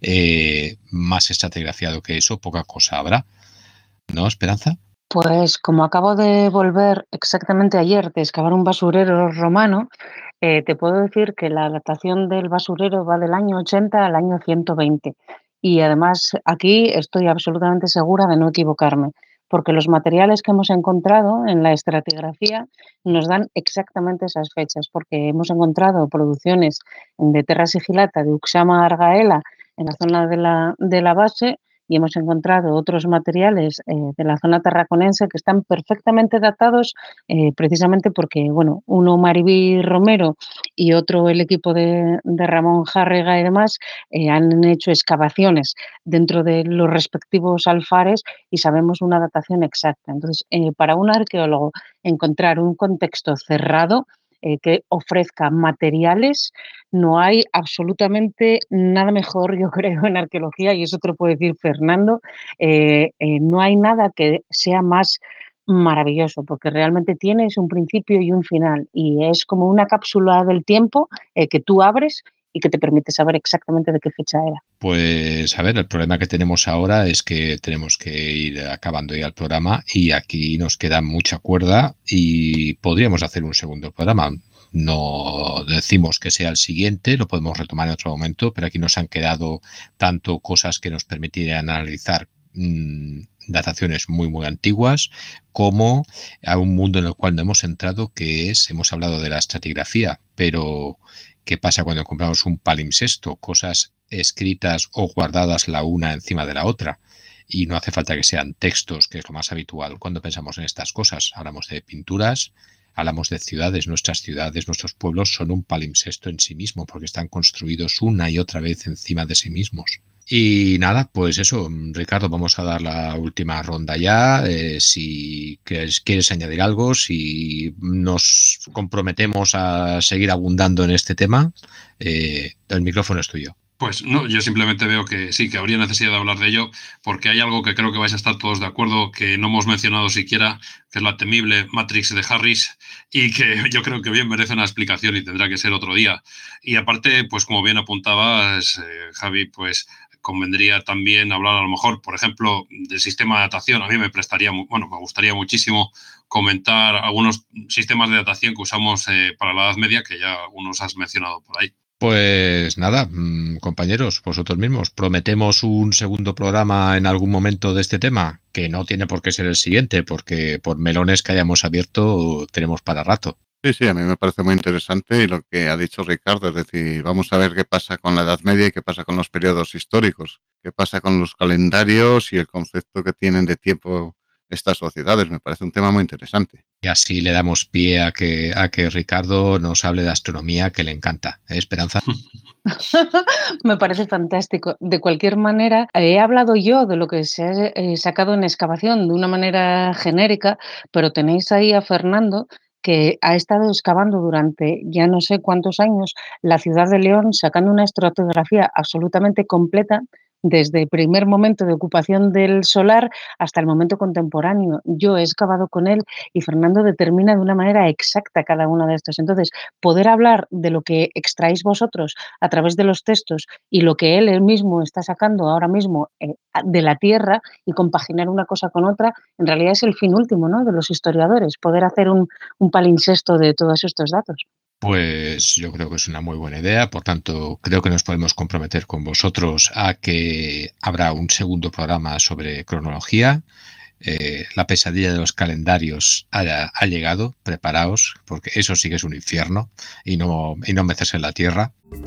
más estratigrafiado que eso, poca cosa habrá. ¿No, Esperanza? Pues como acabo de volver exactamente ayer de excavar un basurero romano, te puedo decir que la datación del basurero va del año 80 al año 120. Y además aquí estoy absolutamente segura de no equivocarme, porque los materiales que hemos encontrado en la estratigrafía nos dan exactamente esas fechas, porque hemos encontrado producciones de Terra Sigillata de Uxama Argaela en la zona de la base, y hemos encontrado otros materiales de la zona tarraconense que están perfectamente datados, precisamente porque, bueno, uno Maribí Romero y otro el equipo de Ramón Járrega y demás han hecho excavaciones dentro de los respectivos alfares y sabemos una datación exacta. Entonces, para un arqueólogo encontrar un contexto cerrado que ofrezca materiales, no hay absolutamente nada mejor, yo creo, en arqueología, y eso te lo puede decir Fernando, no hay nada que sea más maravilloso, porque realmente tienes un principio y un final, y es como una cápsula del tiempo que tú abres y que te permite saber exactamente de qué fecha era. Pues a ver, el problema que tenemos ahora es que tenemos que ir acabando ya el programa y aquí nos queda mucha cuerda y podríamos hacer un segundo programa. No decimos que sea el siguiente, lo podemos retomar en otro momento, pero aquí nos han quedado tanto cosas que nos permitirían analizar dataciones muy antiguas, como a un mundo en el cual no hemos entrado, que es, hemos hablado de la estratigrafía, pero ¿qué pasa cuando compramos un palimpsesto? Cosas escritas o guardadas la una encima de la otra. Y no hace falta que sean textos, que es lo más habitual cuando pensamos en estas cosas. Hablamos de pinturas, hablamos de ciudades, nuestros pueblos son un palimpsesto en sí mismo, porque están construidos una y otra vez encima de sí mismos. Y nada, pues eso, Ricardo, vamos a dar la última ronda ya. Si quieres añadir algo, si nos comprometemos a seguir abundando en este tema, el micrófono es tuyo. Pues no, yo simplemente veo que sí, que habría necesidad de hablar de ello, porque hay algo que creo que vais a estar todos de acuerdo, que no hemos mencionado siquiera, que es la temible Matrix de Harris, y que yo creo que bien merece una explicación y tendrá que ser otro día. Y aparte, pues como bien apuntabas, Javi, pues convendría también hablar a lo mejor, por ejemplo, del sistema de datación. A mí me gustaría muchísimo comentar algunos sistemas de datación que usamos para la Edad Media, que ya algunos has mencionado por ahí. Pues nada, compañeros, vosotros mismos, prometemos un segundo programa en algún momento de este tema, que no tiene por qué ser el siguiente, porque por melones que hayamos abierto tenemos para rato. Sí, a mí me parece muy interesante y lo que ha dicho Ricardo, es decir, vamos a ver qué pasa con la Edad Media y qué pasa con los periodos históricos, qué pasa con los calendarios y el concepto que tienen de tiempo estas sociedades. Me parece un tema muy interesante. Y así le damos pie a que Ricardo nos hable de astronomía, que le encanta. Esperanza. Me parece fantástico. De cualquier manera, he hablado yo de lo que se ha sacado en excavación de una manera genérica, pero tenéis ahí a Fernando, que ha estado excavando durante ya no sé cuántos años la ciudad de León, sacando una estratigrafía absolutamente completa desde el primer momento de ocupación del solar hasta el momento contemporáneo. Yo he excavado con él y Fernando determina de una manera exacta cada uno de estos. Entonces, poder hablar de lo que extraéis vosotros a través de los textos y lo que él mismo está sacando ahora mismo de la tierra y compaginar una cosa con otra, en realidad es el fin último, ¿no?, de los historiadores, poder hacer un palimpsesto de todos estos datos. Pues yo creo que es una muy buena idea, por tanto creo que nos podemos comprometer con vosotros a que habrá un segundo programa sobre cronología. La pesadilla de los calendarios ha llegado, preparaos, porque eso sí que es un infierno y no meterse en la tierra.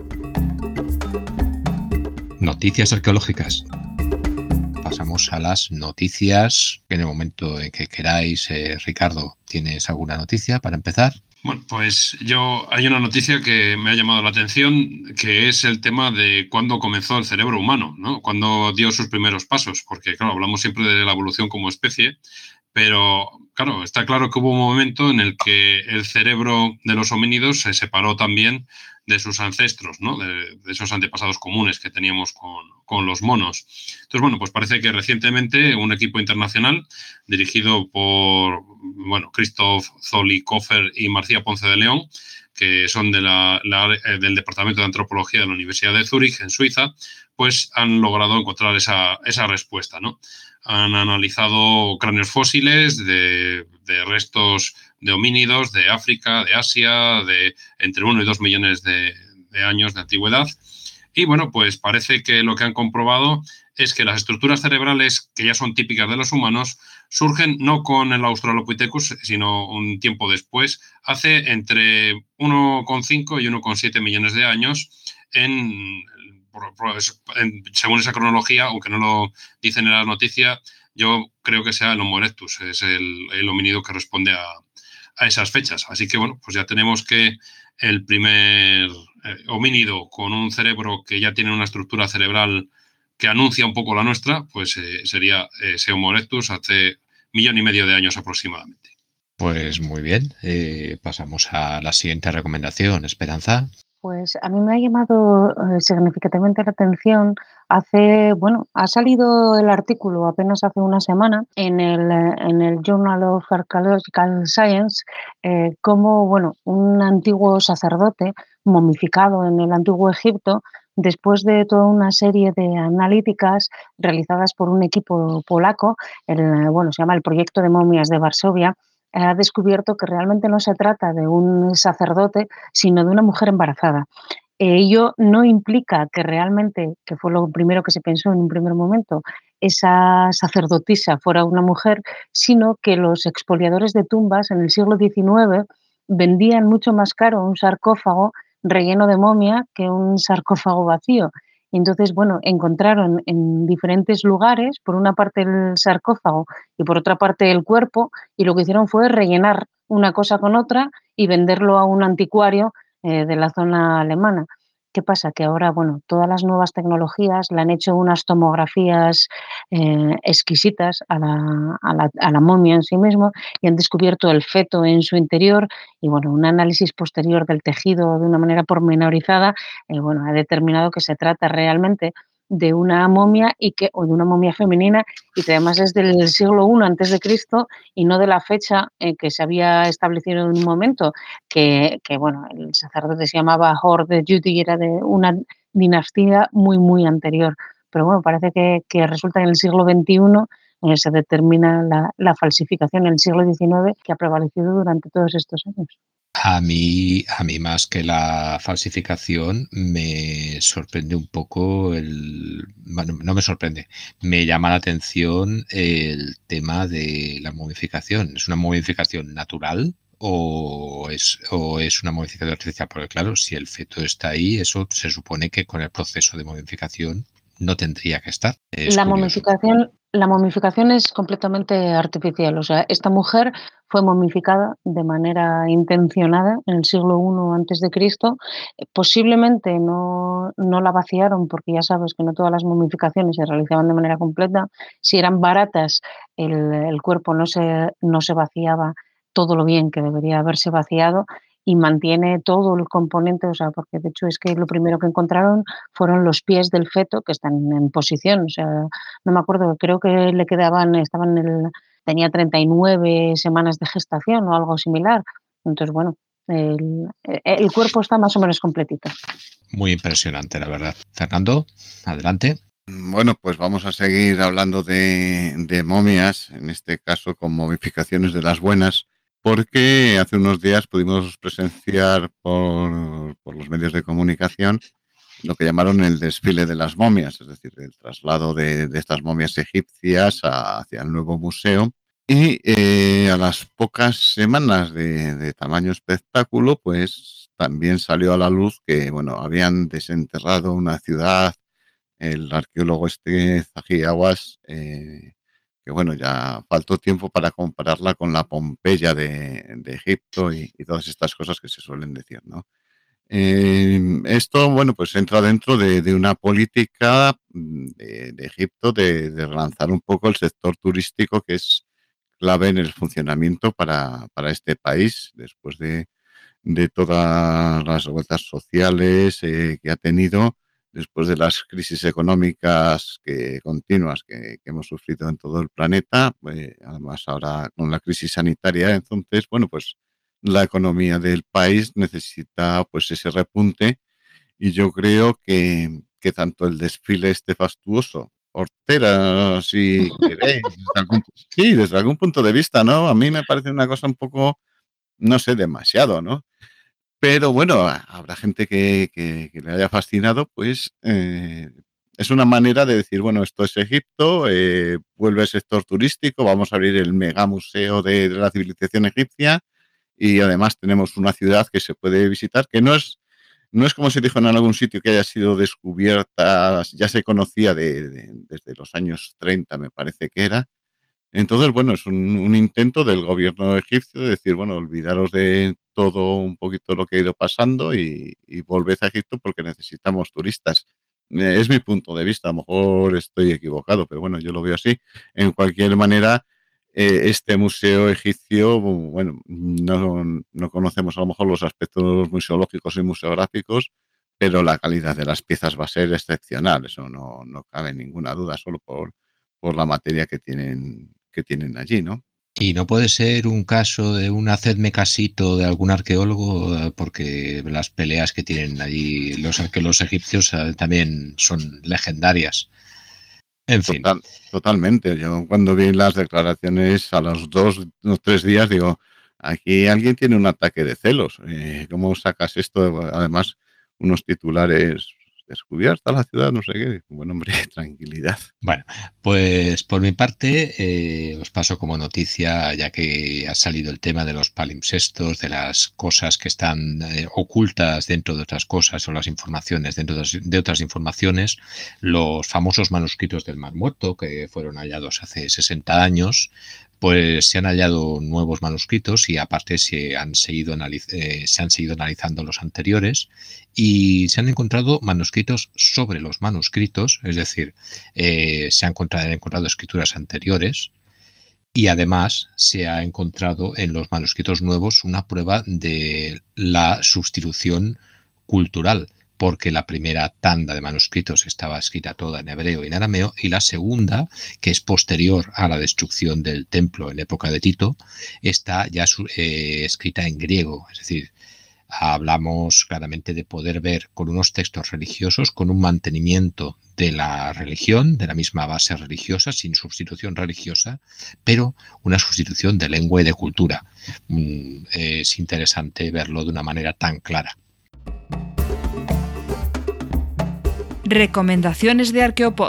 Noticias arqueológicas. Pasamos a las noticias. En el momento en que queráis, Ricardo, ¿tienes alguna noticia para empezar? Bueno, pues hay una noticia que me ha llamado la atención, que es el tema de cuándo comenzó el cerebro humano, ¿no? Cuándo dio sus primeros pasos, porque claro, hablamos siempre de la evolución como especie, pero claro, está claro que hubo un momento en el que el cerebro de los homínidos se separó también de sus ancestros, ¿no? De esos antepasados comunes que teníamos con los monos. Entonces, bueno, pues parece que recientemente un equipo internacional dirigido por, Christoph Zollikofer y Marcia Ponce de León, que son del Departamento de Antropología de la Universidad de Zúrich, en Suiza, pues han logrado encontrar esa respuesta, ¿no? Han analizado cráneos fósiles de restos de homínidos de África, de Asia, de entre 1 y 2 millones de años de antigüedad. Y bueno, pues parece que lo que han comprobado es que las estructuras cerebrales, que ya son típicas de los humanos, surgen no con el Australopithecus, sino un tiempo después, hace entre 1,5 y 1,7 millones de años, según esa cronología, aunque no lo dicen en la noticia, yo creo que sea el Homo erectus, es el homínido que responde a esas fechas. Así que, bueno, pues ya tenemos que el primer homínido con un cerebro que ya tiene una estructura cerebral que anuncia un poco la nuestra, pues sería ese Homo erectus hace 1,5 millones de años aproximadamente. Pues muy bien, pasamos a la siguiente recomendación, Esperanza. Pues a mí me ha llamado significativamente la atención. Ha salido el artículo apenas hace una semana en el Journal of Archaeological Science, como un antiguo sacerdote momificado en el antiguo Egipto, después de toda una serie de analíticas realizadas por un equipo polaco, se llama el Proyecto de Momias de Varsovia, ha descubierto que realmente no se trata de un sacerdote, sino de una mujer embarazada. Ello no implica que realmente, que fue lo primero que se pensó en un primer momento, esa sacerdotisa fuera una mujer, sino que los expoliadores de tumbas en el siglo XIX vendían mucho más caro un sarcófago relleno de momia que un sarcófago vacío. Entonces, encontraron en diferentes lugares, por una parte el sarcófago y por otra parte el cuerpo, y lo que hicieron fue rellenar una cosa con otra y venderlo a un anticuario de la zona alemana. ¿Qué pasa? Que ahora, todas las nuevas tecnologías le han hecho unas tomografías exquisitas a la momia en sí mismo y han descubierto el feto en su interior y, un análisis posterior del tejido de una manera pormenorizada, ha determinado que se trata realmente de una momia o de una momia femenina y que además es del siglo I antes de Cristo y no de la fecha que se había establecido en un momento, que el sacerdote se llamaba Hor de Judy y era de una dinastía muy, muy anterior. Pero parece que resulta que en el siglo XXI se determina la falsificación en el siglo XIX que ha prevalecido durante todos estos años. A mí más que la falsificación, me sorprende un poco bueno, no me sorprende, me llama la atención el tema de la momificación. ¿Es una momificación natural o es una momificación artificial? Porque claro, si el feto está ahí, eso se supone que con el proceso de momificación no tendría que estar. La momificación es completamente artificial. O sea, esta mujer fue momificada de manera intencionada en el siglo I antes de Cristo. Posiblemente no la vaciaron porque ya sabes que no todas las momificaciones se realizaban de manera completa. Si eran baratas, el cuerpo no se vaciaba todo lo bien que debería haberse vaciado y mantiene todo el componente, o sea, porque de hecho es que lo primero que encontraron fueron los pies del feto que están en posición, o sea, no me acuerdo, creo que tenía 39 semanas de gestación o algo similar. Entonces, el cuerpo está más o menos completito. Muy impresionante, la verdad. Fernando, adelante. Bueno, pues vamos a seguir hablando de momias, en este caso con momificaciones de las buenas, porque hace unos días pudimos presenciar por los medios de comunicación lo que llamaron el desfile de las momias, es decir, el traslado de estas momias egipcias hacia el nuevo museo. Y a las pocas semanas de tamaño espectáculo, pues también salió a la luz que, habían desenterrado una ciudad, el arqueólogo Zahi Hawass, que ya faltó tiempo para compararla con la Pompeya de Egipto y todas estas cosas que se suelen decir, ¿no? Esto, pues entra dentro de una política de Egipto de relanzar un poco el sector turístico, que es clave en el funcionamiento para este país, después de todas las revueltas sociales que ha tenido, después de las crisis económicas continuas que hemos sufrido en todo el planeta, además ahora con la crisis sanitaria. Entonces, pues la economía del país necesita pues ese repunte, y yo creo que tanto el desfile fastuoso, hortera, si queréis, desde algún punto de vista, ¿no? A mí me parece una cosa un poco, no sé, demasiado, ¿no? Pero habrá gente que le haya fascinado, pues es una manera de decir, bueno, esto es Egipto, vuelve el sector turístico, vamos a abrir el megamuseo de la civilización egipcia y además tenemos una ciudad que se puede visitar, que no es como se dijo en algún sitio que haya sido descubierta, ya se conocía desde los años 30, me parece que era. Entonces, bueno, es un intento del gobierno egipcio de decir, bueno, olvidaros de todo un poquito lo que ha ido pasando y volved a Egipto porque necesitamos turistas. Es mi punto de vista, a lo mejor estoy equivocado, pero bueno, yo lo veo así. En cualquier manera, este museo egipcio, bueno, no conocemos a lo mejor los aspectos museológicos y museográficos, pero la calidad de las piezas va a ser excepcional, eso no cabe ninguna duda, solo por la materia que tienen allí, ¿no? Y no puede ser un caso de un hacedme casito de algún arqueólogo, porque las peleas que tienen allí los arqueólogos egipcios también son legendarias. En fin. Totalmente. Yo cuando vi las declaraciones a los 2 o 3 días digo, aquí alguien tiene un ataque de celos. ¿Cómo sacas esto? Además, unos titulares, descubierta la ciudad, no sé qué. Bueno, hombre, tranquilidad. Bueno, pues por mi parte os paso como noticia, ya que ha salido el tema de los palimpsestos, de las cosas que están ocultas dentro de otras cosas o las informaciones dentro de otras informaciones, los famosos manuscritos del Mar Muerto que fueron hallados hace 60 años, pues se han hallado nuevos manuscritos y aparte se han seguido analizando los anteriores y se han encontrado manuscritos sobre los manuscritos, es decir, se han encontrado escrituras anteriores y además se ha encontrado en los manuscritos nuevos una prueba de la sustitución cultural, porque la primera tanda de manuscritos estaba escrita toda en hebreo y en arameo, y la segunda, que es posterior a la destrucción del templo en época de Tito, está ya escrita en griego, es decir, hablamos claramente de poder ver con unos textos religiosos, con un mantenimiento de la religión, de la misma base religiosa, sin sustitución religiosa, pero una sustitución de lengua y de cultura. Es interesante verlo de una manera tan clara. Recomendaciones de Arqueopod.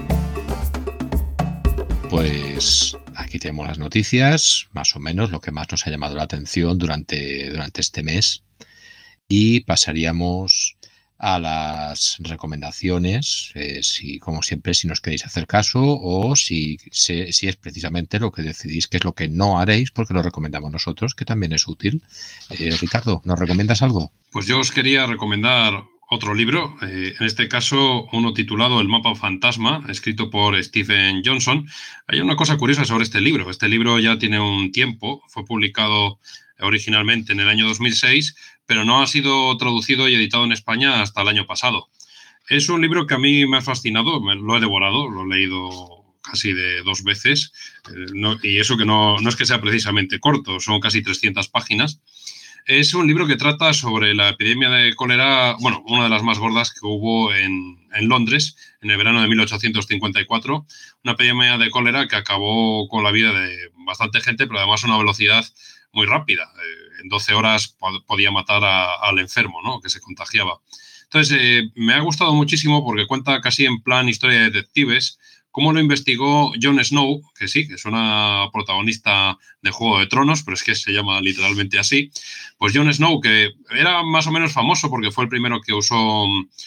Pues aquí tenemos las noticias, más o menos lo que más nos ha llamado la atención durante este mes. Y pasaríamos a las recomendaciones, si como siempre, si nos queréis hacer caso o si es precisamente lo que decidís que es lo que no haréis, porque lo recomendamos nosotros, que también es útil. Ricardo, ¿nos recomiendas algo? Pues yo os quería recomendar otro libro, en este caso uno titulado El mapa fantasma, escrito por Stephen Johnson. Hay una cosa curiosa sobre este libro. Este libro ya tiene un tiempo, fue publicado originalmente en el año 2006, pero no ha sido traducido y editado en España hasta el año pasado. Es un libro que a mí me ha fascinado, lo he devorado, lo he leído casi de 2 veces, y eso que no es que sea precisamente corto, son casi 300 páginas. Es un libro que trata sobre la epidemia de cólera, bueno, una de las más gordas que hubo en Londres en el verano de 1854, una epidemia de cólera que acabó con la vida de bastante gente, pero además a una velocidad muy rápida. En 12 horas podía matar al enfermo, ¿no?, que se contagiaba. Entonces, me ha gustado muchísimo porque cuenta casi en plan historia de detectives cómo lo investigó Jon Snow, que sí, que es una protagonista de Juego de Tronos, pero es que se llama literalmente así. Pues Jon Snow, que era más o menos famoso porque fue el primero que usó,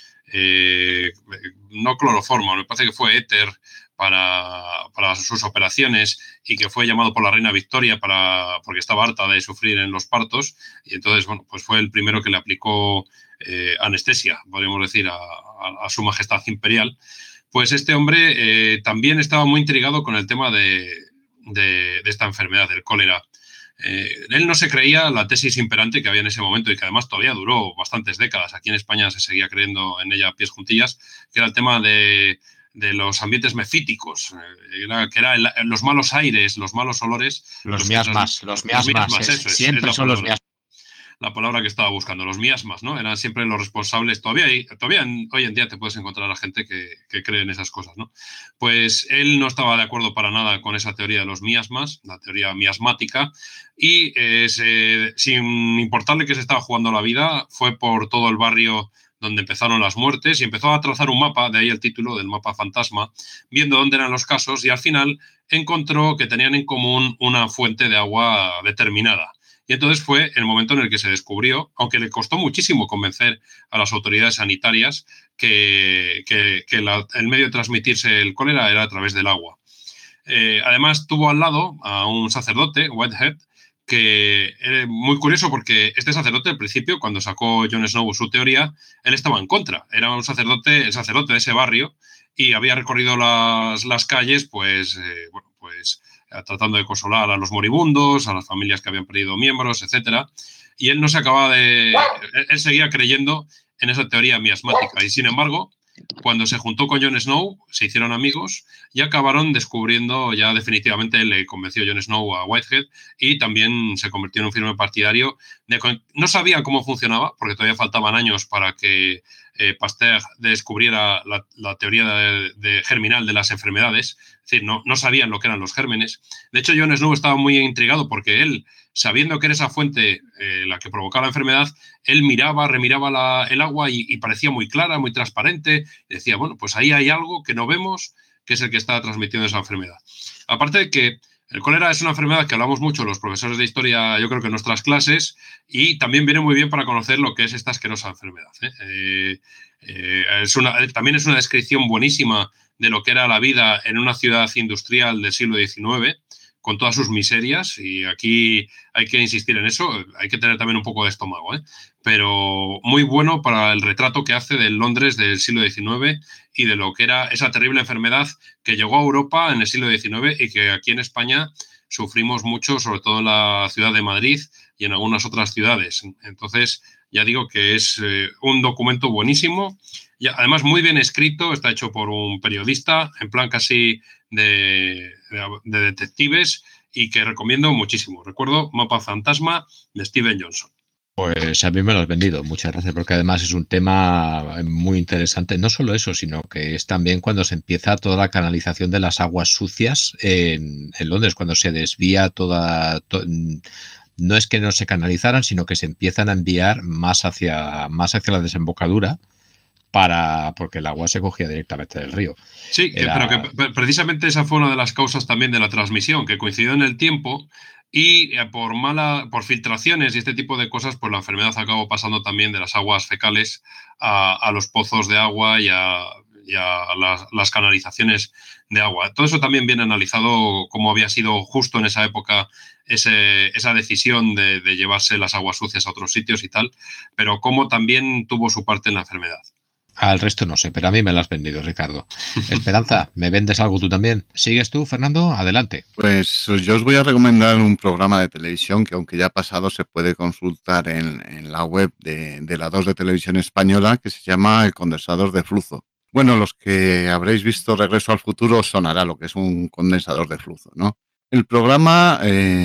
no cloroformo, me parece que fue éter para sus operaciones y que fue llamado por la reina Victoria porque estaba harta de sufrir en los partos. Y entonces, bueno, pues fue el primero que le aplicó anestesia, podríamos decir, a su majestad imperial. Pues este hombre también estaba muy intrigado con el tema de esta enfermedad, del cólera. Él no se creía la tesis imperante que había en ese momento y que además todavía duró bastantes décadas. Aquí en España se seguía creyendo en ella a pies juntillas, que era el tema de los ambientes mefíticos, que era los malos aires, los malos olores. Los miasmas, siempre son los miasmas. La palabra que estaba buscando, los miasmas, ¿no? Eran siempre los responsables. Todavía hoy en día te puedes encontrar a gente que cree en esas cosas, ¿no? Pues él no estaba de acuerdo para nada con esa teoría de los miasmas, la teoría miasmática, y sin importarle que se estaba jugando la vida, fue por todo el barrio donde empezaron las muertes, y empezó a trazar un mapa, de ahí el título del mapa fantasma, viendo dónde eran los casos, y al final encontró que tenían en común una fuente de agua determinada. Y entonces fue el momento en el que se descubrió, aunque le costó muchísimo convencer a las autoridades sanitarias que el medio de transmitirse el cólera era a través del agua. Además, tuvo al lado a un sacerdote, Whitehead, que es muy curioso porque este sacerdote, al principio, cuando sacó Jon Snow su teoría, él estaba en contra. Era un sacerdote, el sacerdote de ese barrio, y había recorrido las calles, pues tratando de consolar a los moribundos, a las familias que habían perdido miembros, etcétera. Y él no se acababa de... Él seguía creyendo en esa teoría miasmática. Y, sin embargo, cuando se juntó con Jon Snow, se hicieron amigos y acabaron descubriendo, ya definitivamente le convenció Jon Snow a Whitehead, y también se convirtió en un firme partidario. No sabía cómo funcionaba, porque todavía faltaban años para que Pasteur descubriera la teoría germinal de las enfermedades. Es decir, no sabían lo que eran los gérmenes. De hecho, Jon Snow estaba muy intrigado porque él, sabiendo que era esa fuente la que provocaba la enfermedad, él remiraba el agua y parecía muy clara, muy transparente. Y decía, bueno, pues ahí hay algo que no vemos, que es el que está transmitiendo esa enfermedad. Aparte de que el cólera es una enfermedad que hablamos mucho los profesores de historia, yo creo que en nuestras clases, y también viene muy bien para conocer lo que es esta asquerosa enfermedad. También es una descripción buenísima de lo que era la vida en una ciudad industrial del siglo XIX, con todas sus miserias, y aquí hay que insistir en eso, hay que tener también un poco de estómago, pero muy bueno para el retrato que hace del Londres del siglo XIX y de lo que era esa terrible enfermedad que llegó a Europa en el siglo XIX y que aquí en España sufrimos mucho, sobre todo en la ciudad de Madrid y en algunas otras ciudades. Entonces, ya digo que es un documento buenísimo, y además muy bien escrito, está hecho por un periodista, en plan casi de detectives, y que recomiendo muchísimo. Recuerdo Mapa Fantasma de Steven Johnson. Pues a mí me lo has vendido, muchas gracias, porque además es un tema muy interesante. No solo eso, sino que es también cuando se empieza toda la canalización de las aguas sucias en Londres, cuando se desvía no es que no se canalizaran, sino que se empiezan a enviar más hacia la desembocadura, porque el agua se cogía directamente del río. Sí, pero que precisamente esa fue una de las causas también de la transmisión, que coincidió en el tiempo, y por filtraciones y este tipo de cosas, pues la enfermedad acabó pasando también de las aguas fecales a los pozos de agua y a las canalizaciones de agua. Todo eso también viene analizado, cómo había sido justo en esa época esa decisión de llevarse las aguas sucias a otros sitios y tal, pero cómo también tuvo su parte en la enfermedad. Al resto no sé, pero a mí me lo has vendido, Ricardo. Esperanza, ¿me vendes algo tú también? ¿Sigues tú, Fernando? Adelante. Pues yo os voy a recomendar un programa de televisión que, aunque ya ha pasado, se puede consultar en la web de la 2 de Televisión Española, que se llama El Condensador de Flujo. Bueno, los que habréis visto Regreso al Futuro os sonará lo que es un condensador de flujo, ¿no? El programa,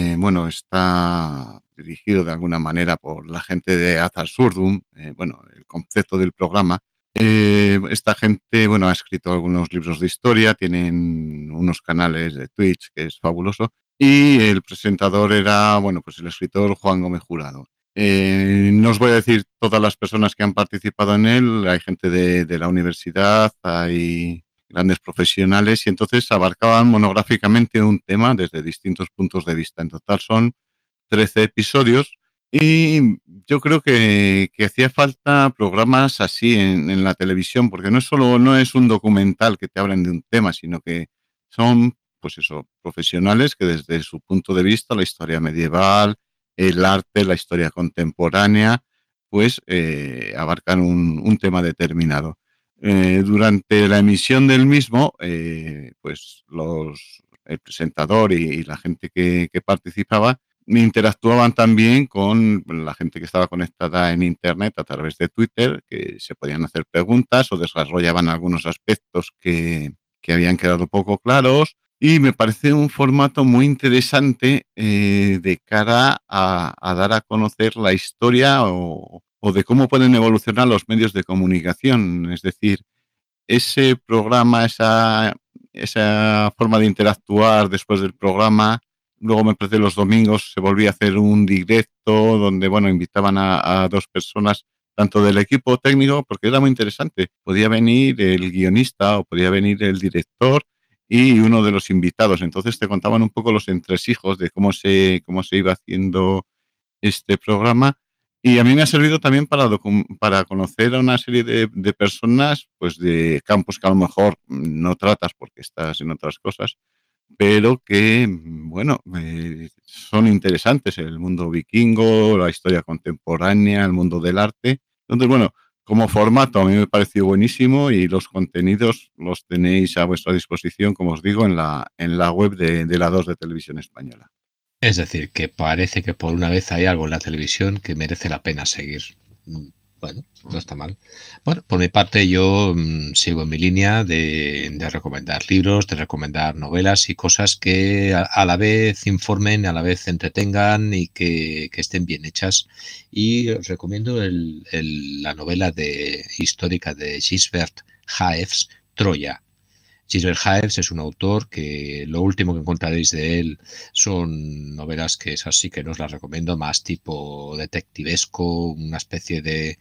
está dirigido de alguna manera por la gente de Ad Absurdum. El concepto del programa. Esta gente, ha escrito algunos libros de historia, tienen unos canales de Twitch que es fabuloso, y el presentador era, el escritor Juan Gómez Jurado. No os voy a decir todas las personas que han participado en él, hay gente de la universidad, hay grandes profesionales, y entonces abarcaban monográficamente un tema desde distintos puntos de vista. En total son 13 episodios. Y yo creo que hacía falta programas así en la televisión, porque no es un documental que te hablen de un tema, sino que son, profesionales que desde su punto de vista, la historia medieval, el arte, la historia contemporánea, abarcan un tema determinado. Durante la emisión del mismo, el presentador y la gente que participaba interactuaban también con la gente que estaba conectada en Internet a través de Twitter, que se podían hacer preguntas o desarrollaban algunos aspectos que habían quedado poco claros. Y me parece un formato muy interesante de cara a dar a conocer la historia o de cómo pueden evolucionar los medios de comunicación. Es decir, ese programa, esa forma de interactuar después del programa. Luego, me parece, los domingos se volvía a hacer un directo donde, invitaban a 2 personas tanto del equipo técnico, porque era muy interesante. Podía venir el guionista o podía venir el director y uno de los invitados. Entonces te contaban un poco los entresijos de cómo se iba haciendo este programa. Y a mí me ha servido también para conocer a una serie de personas, pues de campos que a lo mejor no tratas porque estás en otras cosas, pero que, bueno, son interesantes. El mundo vikingo, la historia contemporánea, el mundo del arte. Entonces, bueno, como formato a mí me pareció buenísimo y los contenidos los tenéis a vuestra disposición, como os digo, en la web de la 2 de Televisión Española. Es decir, que parece que por una vez hay algo en la televisión que merece la pena seguir. Bueno, no está mal. Bueno, por mi parte yo sigo en mi línea de recomendar libros, de recomendar novelas y cosas que a la vez informen, a la vez entretengan y que estén bien hechas. Y os recomiendo la novela histórica de Gisbert Haefs, Troya. Gisbert Haefs es un autor que lo último que encontraréis de él son novelas que es así que no os las recomiendo, más tipo detectivesco, una especie de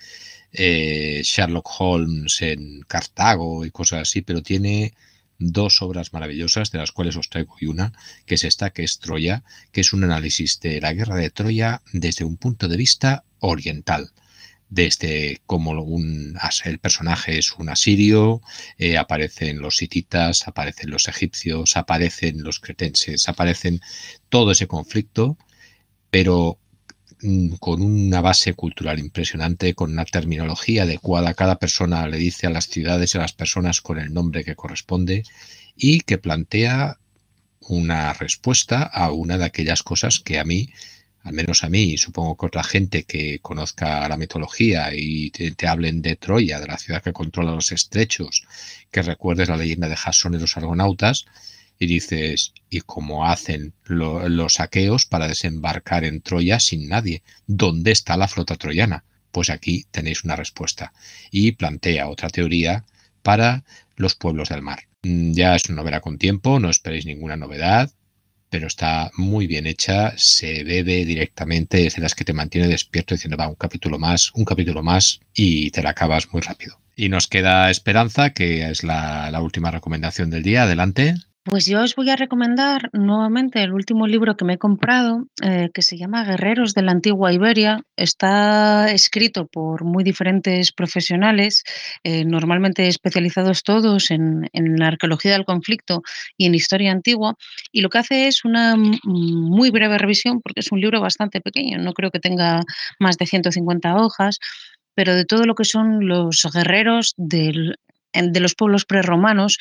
Sherlock Holmes en Cartago y cosas así, pero tiene dos obras maravillosas, de las cuales os traigo hoy una, que es esta, que es Troya, que es un análisis de la guerra de Troya desde un punto de vista oriental. Desde cómo el personaje es un asirio, aparecen los hititas, aparecen los egipcios, aparecen los cretenses, aparecen todo ese conflicto, pero con una base cultural impresionante, con una terminología adecuada. Cada persona le dice a las ciudades y a las personas con el nombre que corresponde y que plantea una respuesta a una de aquellas cosas que a mí, al menos a mí, y supongo que otra gente que conozca la mitología y te hablen de Troya, de la ciudad que controla los estrechos, que recuerdes la leyenda de Jasón y los argonautas, y dices, ¿y cómo hacen los aqueos para desembarcar en Troya sin nadie? ¿Dónde está la flota troyana? Pues aquí tenéis una respuesta. Y plantea otra teoría para los pueblos del mar. Ya es una novela con tiempo, no esperéis ninguna novedad, pero está muy bien hecha, se bebe directamente, es de las que te mantiene despierto diciendo, va, un capítulo más y te la acabas muy rápido. Y nos queda Esperanza, que es la última recomendación del día. Adelante. Pues yo os voy a recomendar nuevamente el último libro que me he comprado, que se llama Guerreros de la Antigua Iberia. Está escrito por muy diferentes profesionales, normalmente especializados todos en la arqueología del conflicto y en historia antigua. Y lo que hace es una muy breve revisión, porque es un libro bastante pequeño, no creo que tenga más de 150 hojas, pero de todo lo que son los guerreros de los pueblos prerromanos.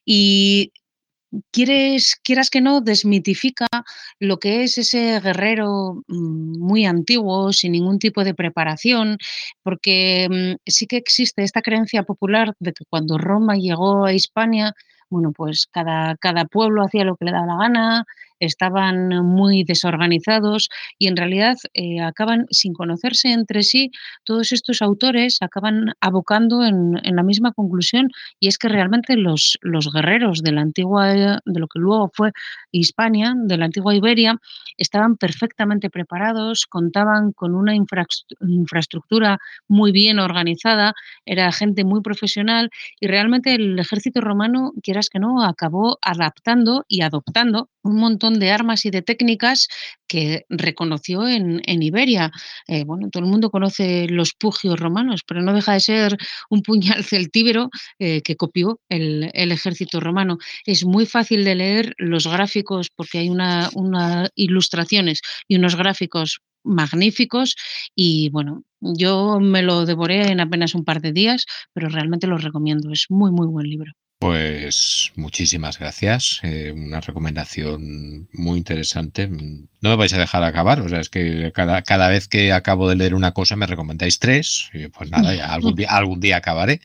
Y quieras que no, desmitifica lo que es ese guerrero muy antiguo, sin ningún tipo de preparación, porque sí que existe esta creencia popular de que cuando Roma llegó a Hispania, bueno, pues cada pueblo hacía lo que le daba la gana, estaban muy desorganizados y en realidad acaban sin conocerse entre sí, todos estos autores acaban abocando en la misma conclusión, y es que realmente los guerreros de la antigua, de lo que luego fue Hispania, de la antigua Iberia, estaban perfectamente preparados, contaban con una infraestructura muy bien organizada, era gente muy profesional y realmente el ejército romano, quieras que no, acabó adaptando y adoptando un montón de armas y de técnicas que reconoció en Iberia. Bueno, todo el mundo conoce los pugios romanos, pero no deja de ser un puñal celtíbero que copió el ejército romano. Es muy fácil de leer los gráficos porque hay unas ilustraciones y unos gráficos magníficos y bueno, yo me lo devoré en apenas un par de días, pero realmente lo recomiendo, es muy, muy buen libro. Pues muchísimas gracias, una recomendación muy interesante. No me vais a dejar acabar, o sea, es que cada vez que acabo de leer una cosa me recomendáis tres, y pues nada, ya algún día acabaré.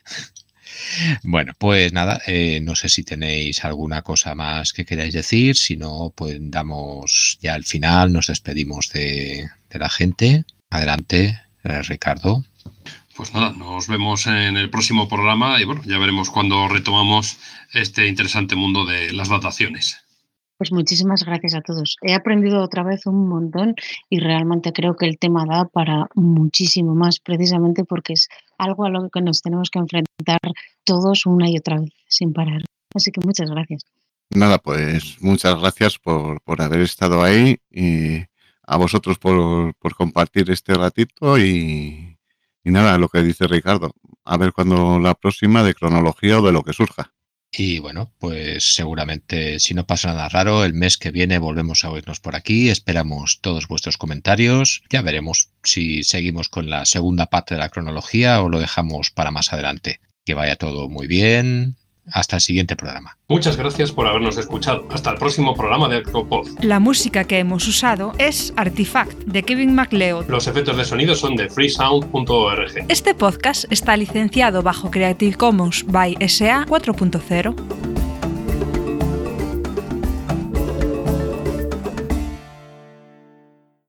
Bueno, pues nada, no sé si tenéis alguna cosa más que queráis decir, si no, pues damos ya al final, nos despedimos de la gente. Adelante, Ricardo. Pues nada, nos vemos en el próximo programa y bueno, ya veremos cuándo retomamos este interesante mundo de las dataciones. Pues muchísimas gracias a todos. He aprendido otra vez un montón y realmente creo que el tema da para muchísimo más, precisamente porque es algo a lo que nos tenemos que enfrentar todos una y otra vez, sin parar. Así que muchas gracias. Nada, pues muchas gracias por haber estado ahí y a vosotros por compartir este ratito y nada, lo que dice Ricardo, a ver cuándo la próxima de cronología o de lo que surja. Y bueno, pues seguramente si no pasa nada raro, el mes que viene volvemos a oírnos por aquí. Esperamos todos vuestros comentarios. Ya veremos si seguimos con la segunda parte de la cronología o lo dejamos para más adelante. Que vaya todo muy bien. Hasta el siguiente programa. Muchas gracias por habernos escuchado. Hasta el próximo programa de Arqueopod. La música que hemos usado es Artifact, de Kevin MacLeod. Los efectos de sonido son de freesound.org. Este podcast está licenciado bajo Creative Commons by SA 4.0.